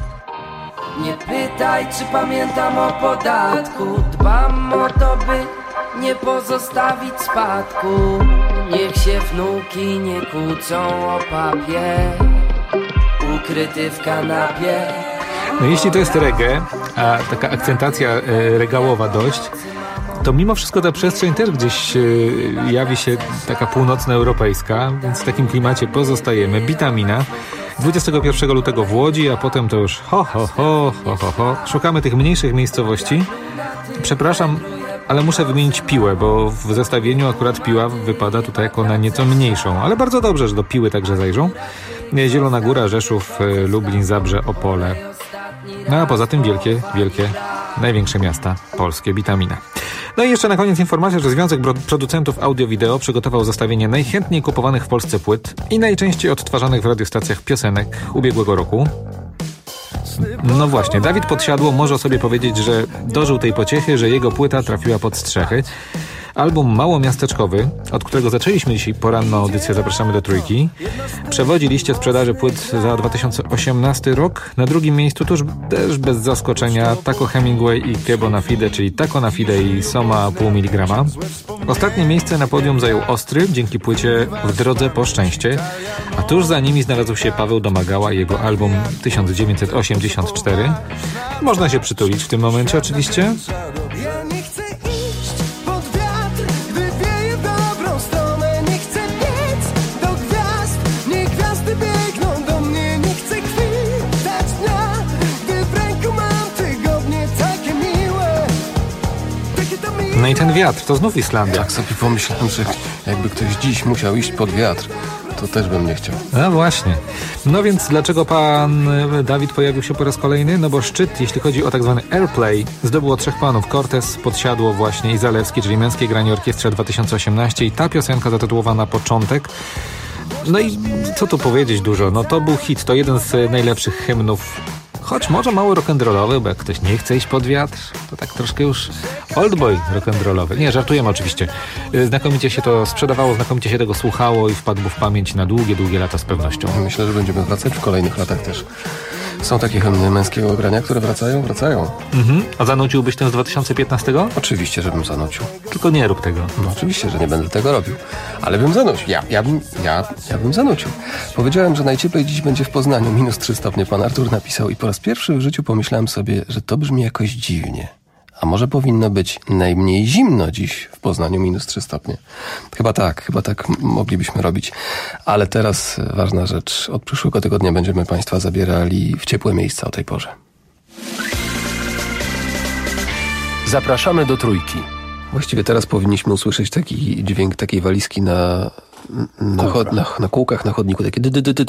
Nie pytaj, czy pamiętam o podatku. Dbam o to, by nie pozostawić spadku. Niech się wnuki nie kłócą o papier ukryty w kanapie. No jeśli to jest reggae, a taka akcentacja e, regałowa dość, to mimo wszystko ta przestrzeń też gdzieś e, jawi się taka północnoeuropejska, więc w takim klimacie pozostajemy. Bitamina dwudziestego pierwszego lutego w Łodzi, a potem to już ho, ho, ho, ho, ho, ho. Szukamy tych mniejszych miejscowości. Przepraszam, ale muszę wymienić Piłę, bo w zestawieniu akurat Piła wypada tutaj jako na nieco mniejszą, ale bardzo dobrze, że do Piły także zajrzą. Zielona Góra, Rzeszów, Lublin, Zabrze, Opole. No a poza tym wielkie, wielkie, największe miasta polskie, Bitamina. No i jeszcze na koniec informacja, że Związek Producentów Audio-Wideo przygotował zestawienie najchętniej kupowanych w Polsce płyt i najczęściej odtwarzanych w radiostacjach piosenek ubiegłego roku. No właśnie, Dawid Podsiadło może sobie powiedzieć, że dożył tej pociechy, że jego płyta trafiła pod strzechy. Album małomiasteczkowy, od którego zaczęliśmy dzisiaj poranną audycję Zapraszamy do Trójki, przewodzi liście sprzedaży płyt za dwa tysiące osiemnasty rok. Na drugim miejscu tuż też bez zaskoczenia Taco Hemingway i Kebo na Fide, czyli Taco na Fide i Soma pół miligrama. Ostatnie miejsce na podium zajął Ostry dzięki płycie W drodze po szczęście, a tuż za nimi znalazł się Paweł Domagała i jego album tysiąc dziewięćset osiemdziesiąt cztery. Można się przytulić w tym momencie oczywiście. No i ten wiatr, to znów Islandia. Tak sobie pomyślałem, że jakby ktoś dziś musiał iść pod wiatr, to też bym nie chciał. No właśnie. No więc dlaczego pan Dawid pojawił się po raz kolejny? No bo szczyt, jeśli chodzi o tak zwany airplay, zdobyło trzech panów. Cortez, Podsiadło właśnie i Zalewski, czyli Męskie Granie Orkiestrze dwa tysiące osiemnaście i ta piosenka zatytułowana Początek. No i co tu powiedzieć dużo? No to był hit, to jeden z najlepszych hymnów. Choć może mało rock'n'rollowy, bo jak ktoś nie chce iść pod wiatr, to tak troszkę już oldboy rock'n'rollowy. Nie, żartujemy oczywiście. Znakomicie się to sprzedawało, znakomicie się tego słuchało i wpadł w pamięć na długie, długie lata z pewnością. Myślę, że będziemy wracać w kolejnych latach też. Są takie hymny Męskiego Grania, które wracają, wracają. Mhm. A zanuciłbyś ten z dwa tysiące piętnastego? Oczywiście, żebym zanucił. Tylko nie rób tego. No oczywiście, że nie będę tego robił. Ale bym zanucił. Ja, ja, bym, ja, ja bym zanucił. Powiedziałem, że najcieplej dziś będzie w Poznaniu. Minus trzy stopnie pan Artur napisał i po raz pierwszy w życiu pomyślałem sobie, że to brzmi jakoś dziwnie. A może powinno być najmniej zimno dziś w Poznaniu, minus trzy stopnie. Chyba tak, chyba tak moglibyśmy robić. Ale teraz ważna rzecz. Od przyszłego tygodnia będziemy państwa zabierali w ciepłe miejsca o tej porze. Zapraszamy do Trójki. Właściwie teraz powinniśmy usłyszeć taki dźwięk takiej walizki na, na, chod, na, na kółkach, na chodniku. Takie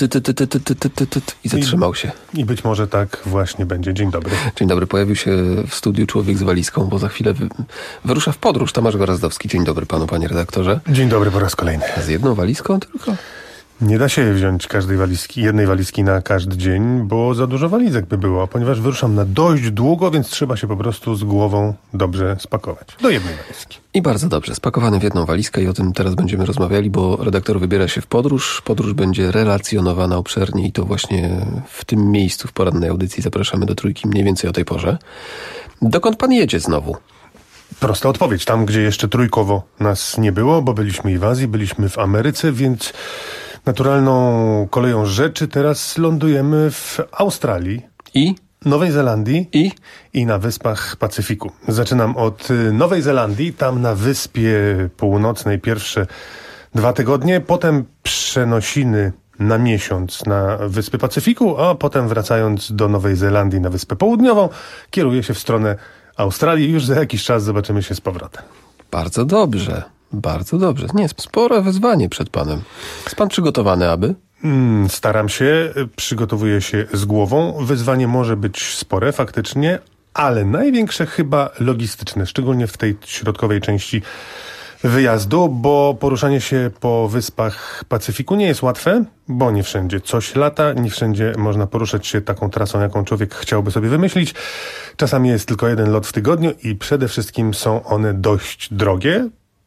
i zatrzymał się. I być może tak właśnie będzie. Dzień dobry. Dzień dobry. Pojawił się w studiu człowiek z walizką, bo za chwilę wy, wyrusza w podróż. Tomasz Gorazdowski. Dzień dobry panu, panie redaktorze. Dzień dobry po raz kolejny. Z jedną walizką tylko? Nie da się wziąć każdej walizki, jednej walizki na każdy dzień, bo za dużo walizek by było, ponieważ wyruszam na dość długo, więc trzeba się po prostu z głową dobrze spakować. Do jednej walizki. I bardzo dobrze, spakowany w jedną walizkę i o tym teraz będziemy rozmawiali, bo redaktor wybiera się w podróż. Podróż będzie relacjonowana obszernie i to właśnie w tym miejscu w porannej audycji zapraszamy do Trójki mniej więcej o tej porze. Dokąd pan jedzie znowu? Prosta odpowiedź. Tam, gdzie jeszcze trójkowo nas nie było, bo byliśmy i w Azji, byliśmy w Ameryce, więc naturalną koleją rzeczy teraz lądujemy w Australii. I? Nowej Zelandii. I? I na Wyspach Pacyfiku. Zaczynam od Nowej Zelandii, tam na Wyspie Północnej pierwsze dwa tygodnie, potem przenosiny na miesiąc na Wyspy Pacyfiku, a potem wracając do Nowej Zelandii na Wyspę Południową, kieruję się w stronę Australii i już za jakiś czas zobaczymy się z powrotem. Bardzo dobrze. Bardzo dobrze. Nie, spore wyzwanie przed panem. Jest pan przygotowany, aby? Mm, staram się, przygotowuję się z głową. Wyzwanie może być spore, faktycznie, ale największe chyba logistyczne, szczególnie w tej środkowej części wyjazdu, bo poruszanie się po wyspach Pacyfiku nie jest łatwe, bo nie wszędzie coś lata, nie wszędzie można poruszać się taką trasą, jaką człowiek chciałby sobie wymyślić. Czasami jest tylko jeden lot w tygodniu i przede wszystkim są one dość drogie.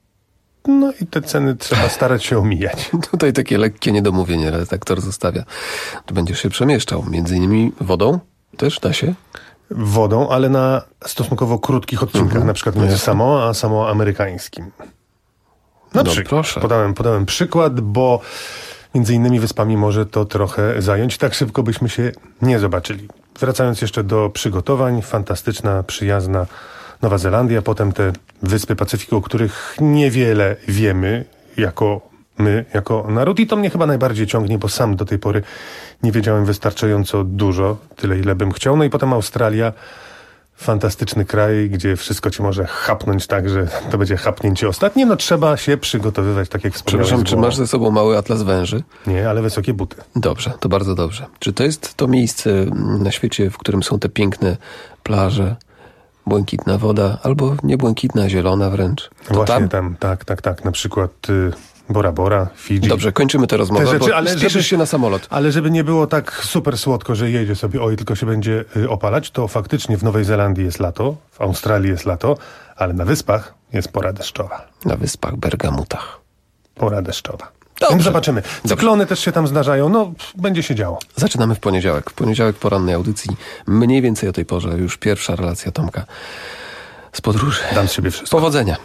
No i te ceny trzeba starać się omijać. Tutaj takie lekkie niedomówienie redaktor zostawia. Tu będziesz się przemieszczał, między innymi wodą też da się? Wodą, ale na stosunkowo krótkich odcinkach, mm-hmm. na przykład między Samoa a Samoa amerykańskim. Na no przykład. Proszę. Podałem, podałem przykład, bo między innymi wyspami może to trochę zająć. Tak szybko byśmy się nie zobaczyli. Wracając jeszcze do przygotowań, fantastyczna, przyjazna Nowa Zelandia, potem te wyspy Pacyfiku, o których niewiele wiemy jako my, jako naród. I to mnie chyba najbardziej ciągnie, bo sam do tej pory nie wiedziałem wystarczająco dużo, tyle ile bym chciał. No i potem Australia, fantastyczny kraj, gdzie wszystko ci może chapnąć tak, że to będzie chapnięcie ostatnie. No trzeba się przygotowywać, tak jak wspomniałem. Przepraszam, czy masz ze sobą mały atlas węży? Nie, ale wysokie buty. Dobrze, to bardzo dobrze. Czy to jest to miejsce na świecie, w którym są te piękne plaże, błękitna woda, albo niebłękitna, zielona wręcz? To Właśnie tam? tam, tak, tak, tak. Na przykład y, Bora Bora, Fidżi. Dobrze, kończymy tę rozmowę, Te rzeczy, bo ale spieszysz żeby, się na samolot. Ale żeby nie było tak super słodko, że jedzie sobie, oj, tylko się będzie y, opalać, to faktycznie w Nowej Zelandii jest lato, w Australii jest lato, ale na wyspach jest pora deszczowa. Na wyspach Bergamutach. Pora deszczowa. Dobrze. Więc zobaczymy. Cyklony Dobrze. też się tam zdarzają. No, będzie się działo. Zaczynamy w poniedziałek. W poniedziałek porannej audycji. Mniej więcej o tej porze już pierwsza relacja Tomka z podróży. Dam z siebie wszystko. Powodzenia.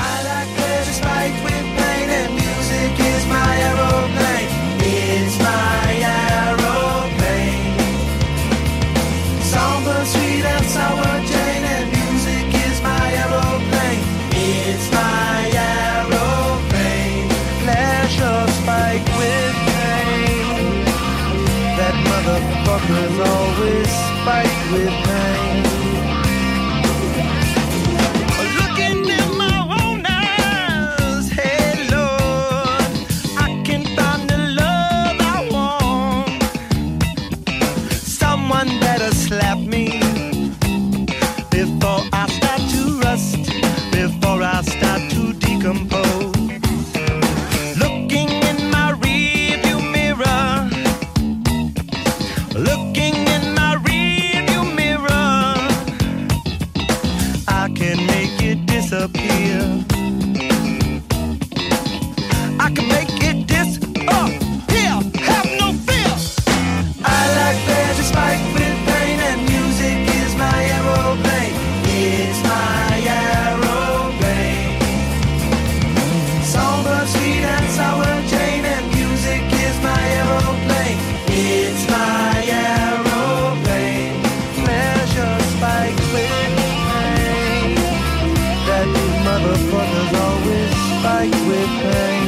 Motherfuckers always spike with pain. Looking in my own eyes, hey Lord, I can find the love Looking in my rearview mirror, I can make it disappear. I can make it disappear. Have no fear. I like pleasure spiked with pain, and music is my aeroplane. It's my aeroplane. Somber, sweet and sour Jane, and music is my aeroplane. It's my aeroplane. Pleasure spiked with pain. That you motherfuckers always spike with pain.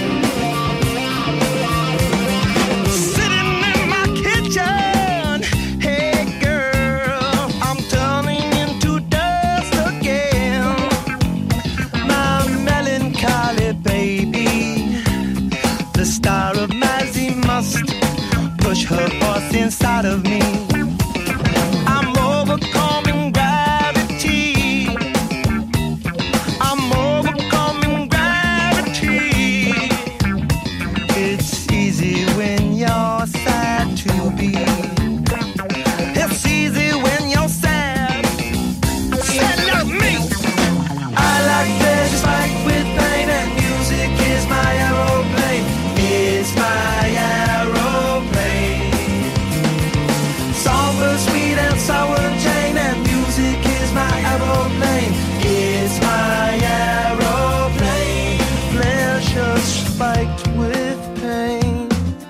Sitting in my kitchen, hey girl, I'm turning into dust again. My melancholy baby, the star of Mazzy must push her horse inside of me. I'm overcoming gravity. I'm overcoming gravity. It's easy when you're sad to be. It's easy when you're sad. Sad like me. I like pleasure spiked with pain, and music is my aeroplane. It's my aeroplane. Somber, sweet and sour Jane, and music is my aeroplane. It's my aeroplane. Pleasure spiked with pain.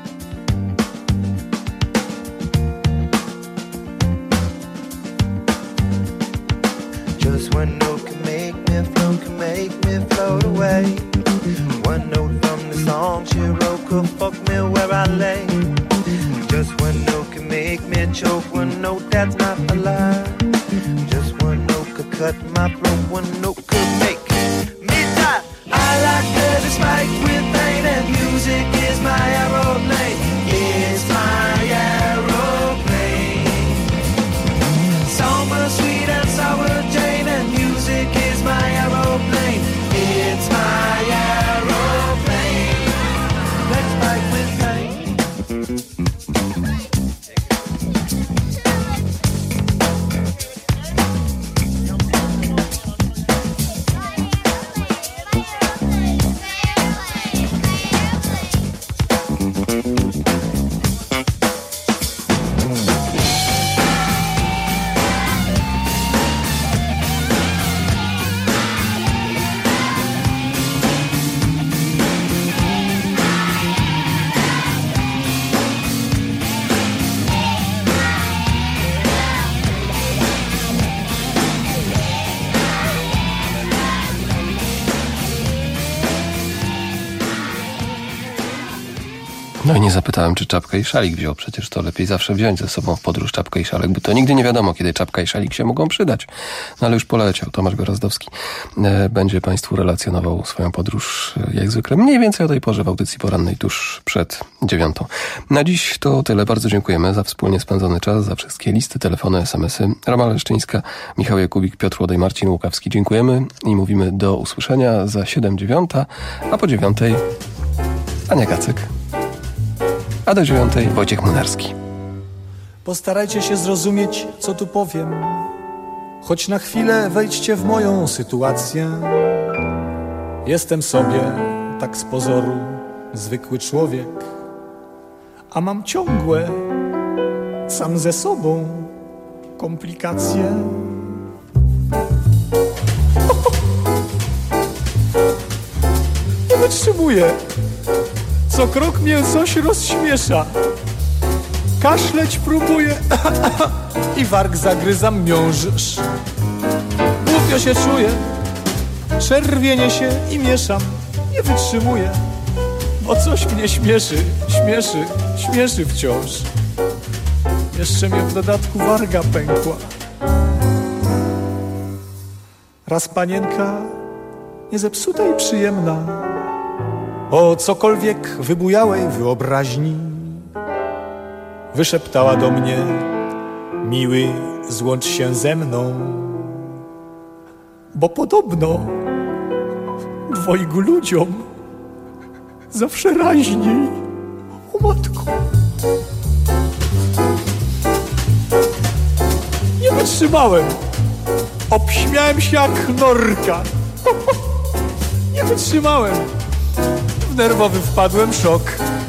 Just one note can make me float, can make me float away. One note from the song she wrote could fuck me where I lay. Just one note can make me choke, one note that's not a lie. Just one note could cut my throat, one note could make me die. I like pleasure spiked with pain, and music is my aeroplane. It's my aeroplane. Somber, sweet and sour Jane, and music is my aeroplane. It's my aeroplane. Let's fight with pain. No i nie zapytałem, czy czapkę i szalik wziął. Przecież to lepiej zawsze wziąć ze sobą w podróż czapkę i szalik, bo to nigdy nie wiadomo, kiedy czapka i szalik się mogą przydać. No ale już poleciał. Tomasz Gorazdowski e, będzie Państwu relacjonował swoją podróż, e, jak zwykle, mniej więcej o tej porze w audycji porannej, tuż przed dziewiątą. Na dziś to tyle. Bardzo dziękujemy za wspólnie spędzony czas, za wszystkie listy, telefony, esemesy. Roma Leszczyńska, Michał Jakubik, Piotr Łodej, Marcin Łukawski. Dziękujemy i mówimy do usłyszenia za siedem dziewiąta, a po dziewiątej Ania Gacek. A do dziewiątej Wojciech Młynarski. Postarajcie się zrozumieć, co tu powiem. Choć na chwilę wejdźcie w moją sytuację. Jestem sobie, tak z pozoru, zwykły człowiek, a mam ciągłe, sam ze sobą, komplikacje. Nie wytrzymuję. Co krok mnie coś rozśmiesza. Kaszleć próbuję i warg zagryzam miąższ. Głupio się czuję, czerwienię się i mieszam. Nie wytrzymuję, bo coś mnie śmieszy, śmieszy, śmieszy wciąż. Jeszcze mnie w dodatku warga pękła. Raz panienka niezepsuta i przyjemna, o cokolwiek wybujałej wyobraźni, wyszeptała do mnie: miły, złącz się ze mną, bo podobno dwojgu ludziom zawsze raźniej. O matko. wytrzymałem. Obśmiałem się jak norka. Nie wytrzymałem. W nerwowy wpadłem szok.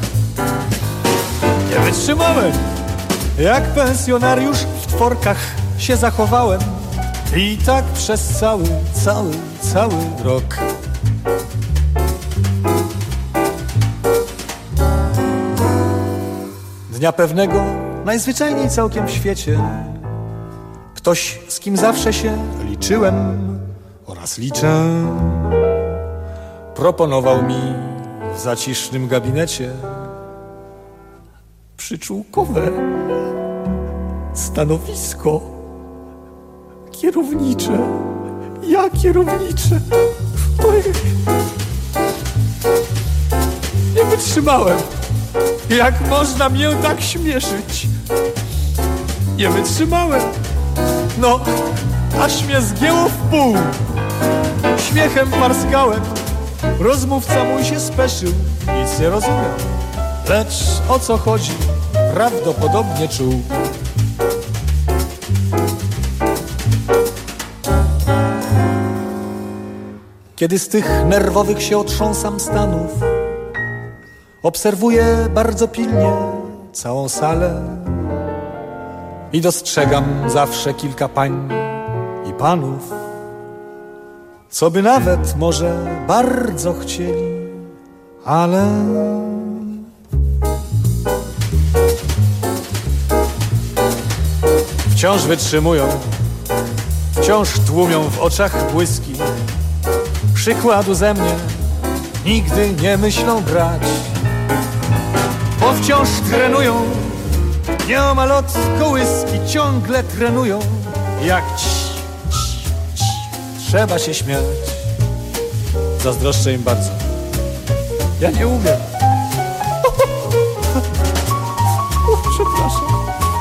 Nie wytrzymałem. Jak pensjonariusz w tworkach się zachowałem. I tak przez cały, cały, cały rok. Dnia pewnego, najzwyczajniej całkiem w świecie, ktoś, z kim zawsze się liczyłem oraz liczę, proponował mi w zacisznym gabinecie przyczółkowe stanowisko kierownicze. Ja kierownicze. Ojej. Nie wytrzymałem. Jak można mnie tak śmieszyć? Nie wytrzymałem. No, aż mnie zgięło w pół. Śmiechem parskałem. Rozmówca mój się speszył. Nic nie rozumiał. Lecz o co chodzi, prawdopodobnie czuł. Kiedy z tych nerwowych się otrząsam stanów, obserwuję bardzo pilnie całą salę i dostrzegam zawsze kilka pań i panów, co by nawet może bardzo chcieli, ale wciąż wytrzymują, wciąż tłumią w oczach błyski. Przykładu ze mnie nigdy nie myślą brać, bo wciąż trenują, nieomal od kołyski ciągle trenują. Jak ci, ci, ci, trzeba się śmiać. Zazdroszczę im bardzo. Ja nie umiem. Przepraszam.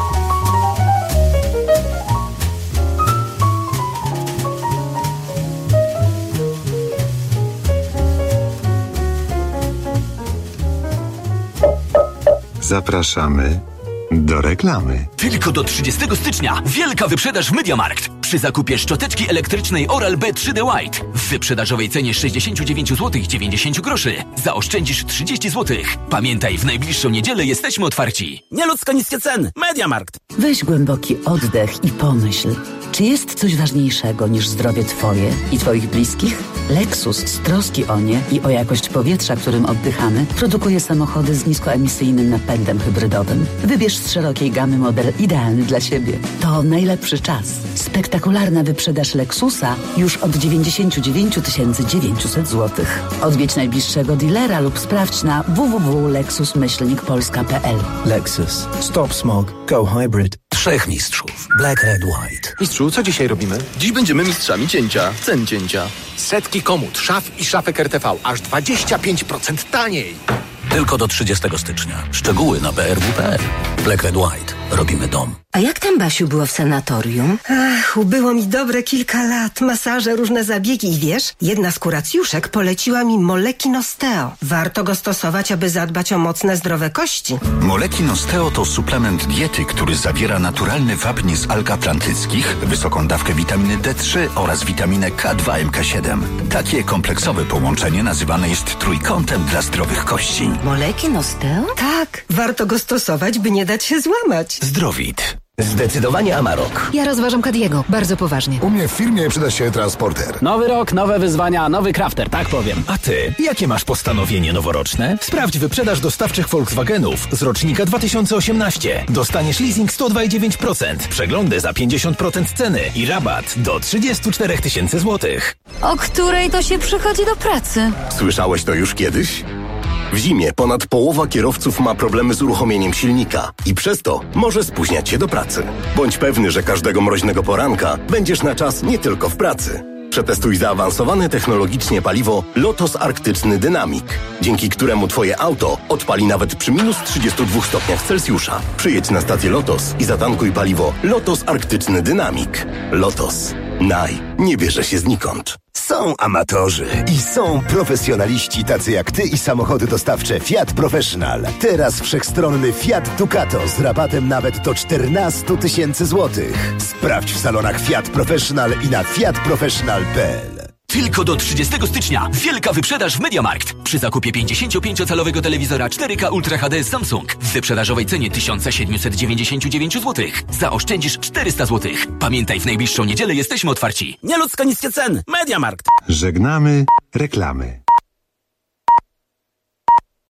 Zapraszamy do reklamy. Tylko do trzydziestego stycznia wielka wyprzedaż w MediaMarkt. Przy zakupie szczoteczki elektrycznej Oral-B trzy D White w wyprzedażowej cenie sześćdziesiąt dziewięć złotych dziewięćdziesiąt groszy zaoszczędzisz trzydzieści złotych. Pamiętaj, w najbliższą niedzielę jesteśmy otwarci. Nieludzko niskie ceny. MediaMarkt. Weź głęboki oddech i pomyśl, czy jest coś ważniejszego niż zdrowie Twoje i Twoich bliskich? Lexus z troski o nie i o jakość powietrza, którym oddychamy, produkuje samochody z niskoemisyjnym napędem hybrydowym. Wybierz z szerokiej gamy model idealny dla siebie. To najlepszy czas. Spektakularna wyprzedaż Lexusa już od dziewięćdziesiąt dziewięć tysięcy dziewięćset złotych. Odwiedź najbliższego dealera lub sprawdź na w w w kropka lexus myślnik polska kropka p l. Lexus. Stop smog. Go hybrid. Trzech mistrzów. Black, red, white. Mistrzu, co dzisiaj robimy? Dziś będziemy mistrzami cięcia. Cen cięcia. Setki komód, szaf i szafek R T V. Aż dwadzieścia pięć procent taniej. Tylko do trzydziestego stycznia. Szczegóły na b r w kropka p l. Black, red, white. Robimy dom. A jak tam, Basiu, było w sanatorium? Ach, ubyło mi dobre kilka lat. Masaże, różne zabiegi i wiesz, jedna z kuracjuszek poleciła mi Molekin Osteo. Warto go stosować, aby zadbać o mocne, zdrowe kości. Molekin Osteo to suplement diety, który zawiera naturalny wapń z alg atlantyckich, wysoką dawkę witaminy D trzy oraz witaminę K dwa M K siedem. Takie kompleksowe połączenie nazywane jest trójkątem dla zdrowych kości. Molekin Osteo? Tak, warto go stosować, by nie dać się złamać. Zdrowit. Zdecydowanie Amarok. Ja rozważam Kadiego, bardzo poważnie. U mnie w firmie przyda się transporter. Nowy rok, nowe wyzwania, nowy crafter, tak powiem. A ty, jakie masz postanowienie noworoczne? Sprawdź wyprzedaż dostawczych Volkswagenów z rocznika dwa tysiące osiemnastego. Dostaniesz leasing sto dwa i dziewięć procent, przeglądy za pięćdziesiąt procent ceny i rabat do trzydzieści cztery tysiące złotych. O której to się przychodzi do pracy? Słyszałeś to już kiedyś? W zimie ponad połowa kierowców ma problemy z uruchomieniem silnika i przez to może spóźniać się do pracy. Bądź pewny, że każdego mroźnego poranka będziesz na czas nie tylko w pracy. Przetestuj zaawansowane technologicznie paliwo Lotos Arktyczny Dynamik, dzięki któremu Twoje auto odpali nawet przy minus trzydziestu dwóch stopniach Celsjusza. Przyjedź na stację Lotos i zatankuj paliwo Lotos Arktyczny Dynamik. Lotos. Naj. Nie bierze się znikąd. Są amatorzy i są profesjonaliści tacy jak ty i samochody dostawcze Fiat Professional. Teraz wszechstronny Fiat Ducato z rabatem nawet do czternaście tysięcy złotych. Sprawdź w salonach Fiat Professional i na fiat professional kropka p l. Tylko do trzydziestego stycznia wielka wyprzedaż w MediaMarkt. Przy zakupie pięćdziesięciopięciocalowego telewizora cztery K Ultra H D Samsung w wyprzedażowej cenie tysiąc siedemset dziewięćdziesiąt dziewięć złotych zaoszczędzisz czterysta złotych. Pamiętaj, w najbliższą niedzielę jesteśmy otwarci. Nieludzko niskie ceny. MediaMarkt. Żegnamy reklamy.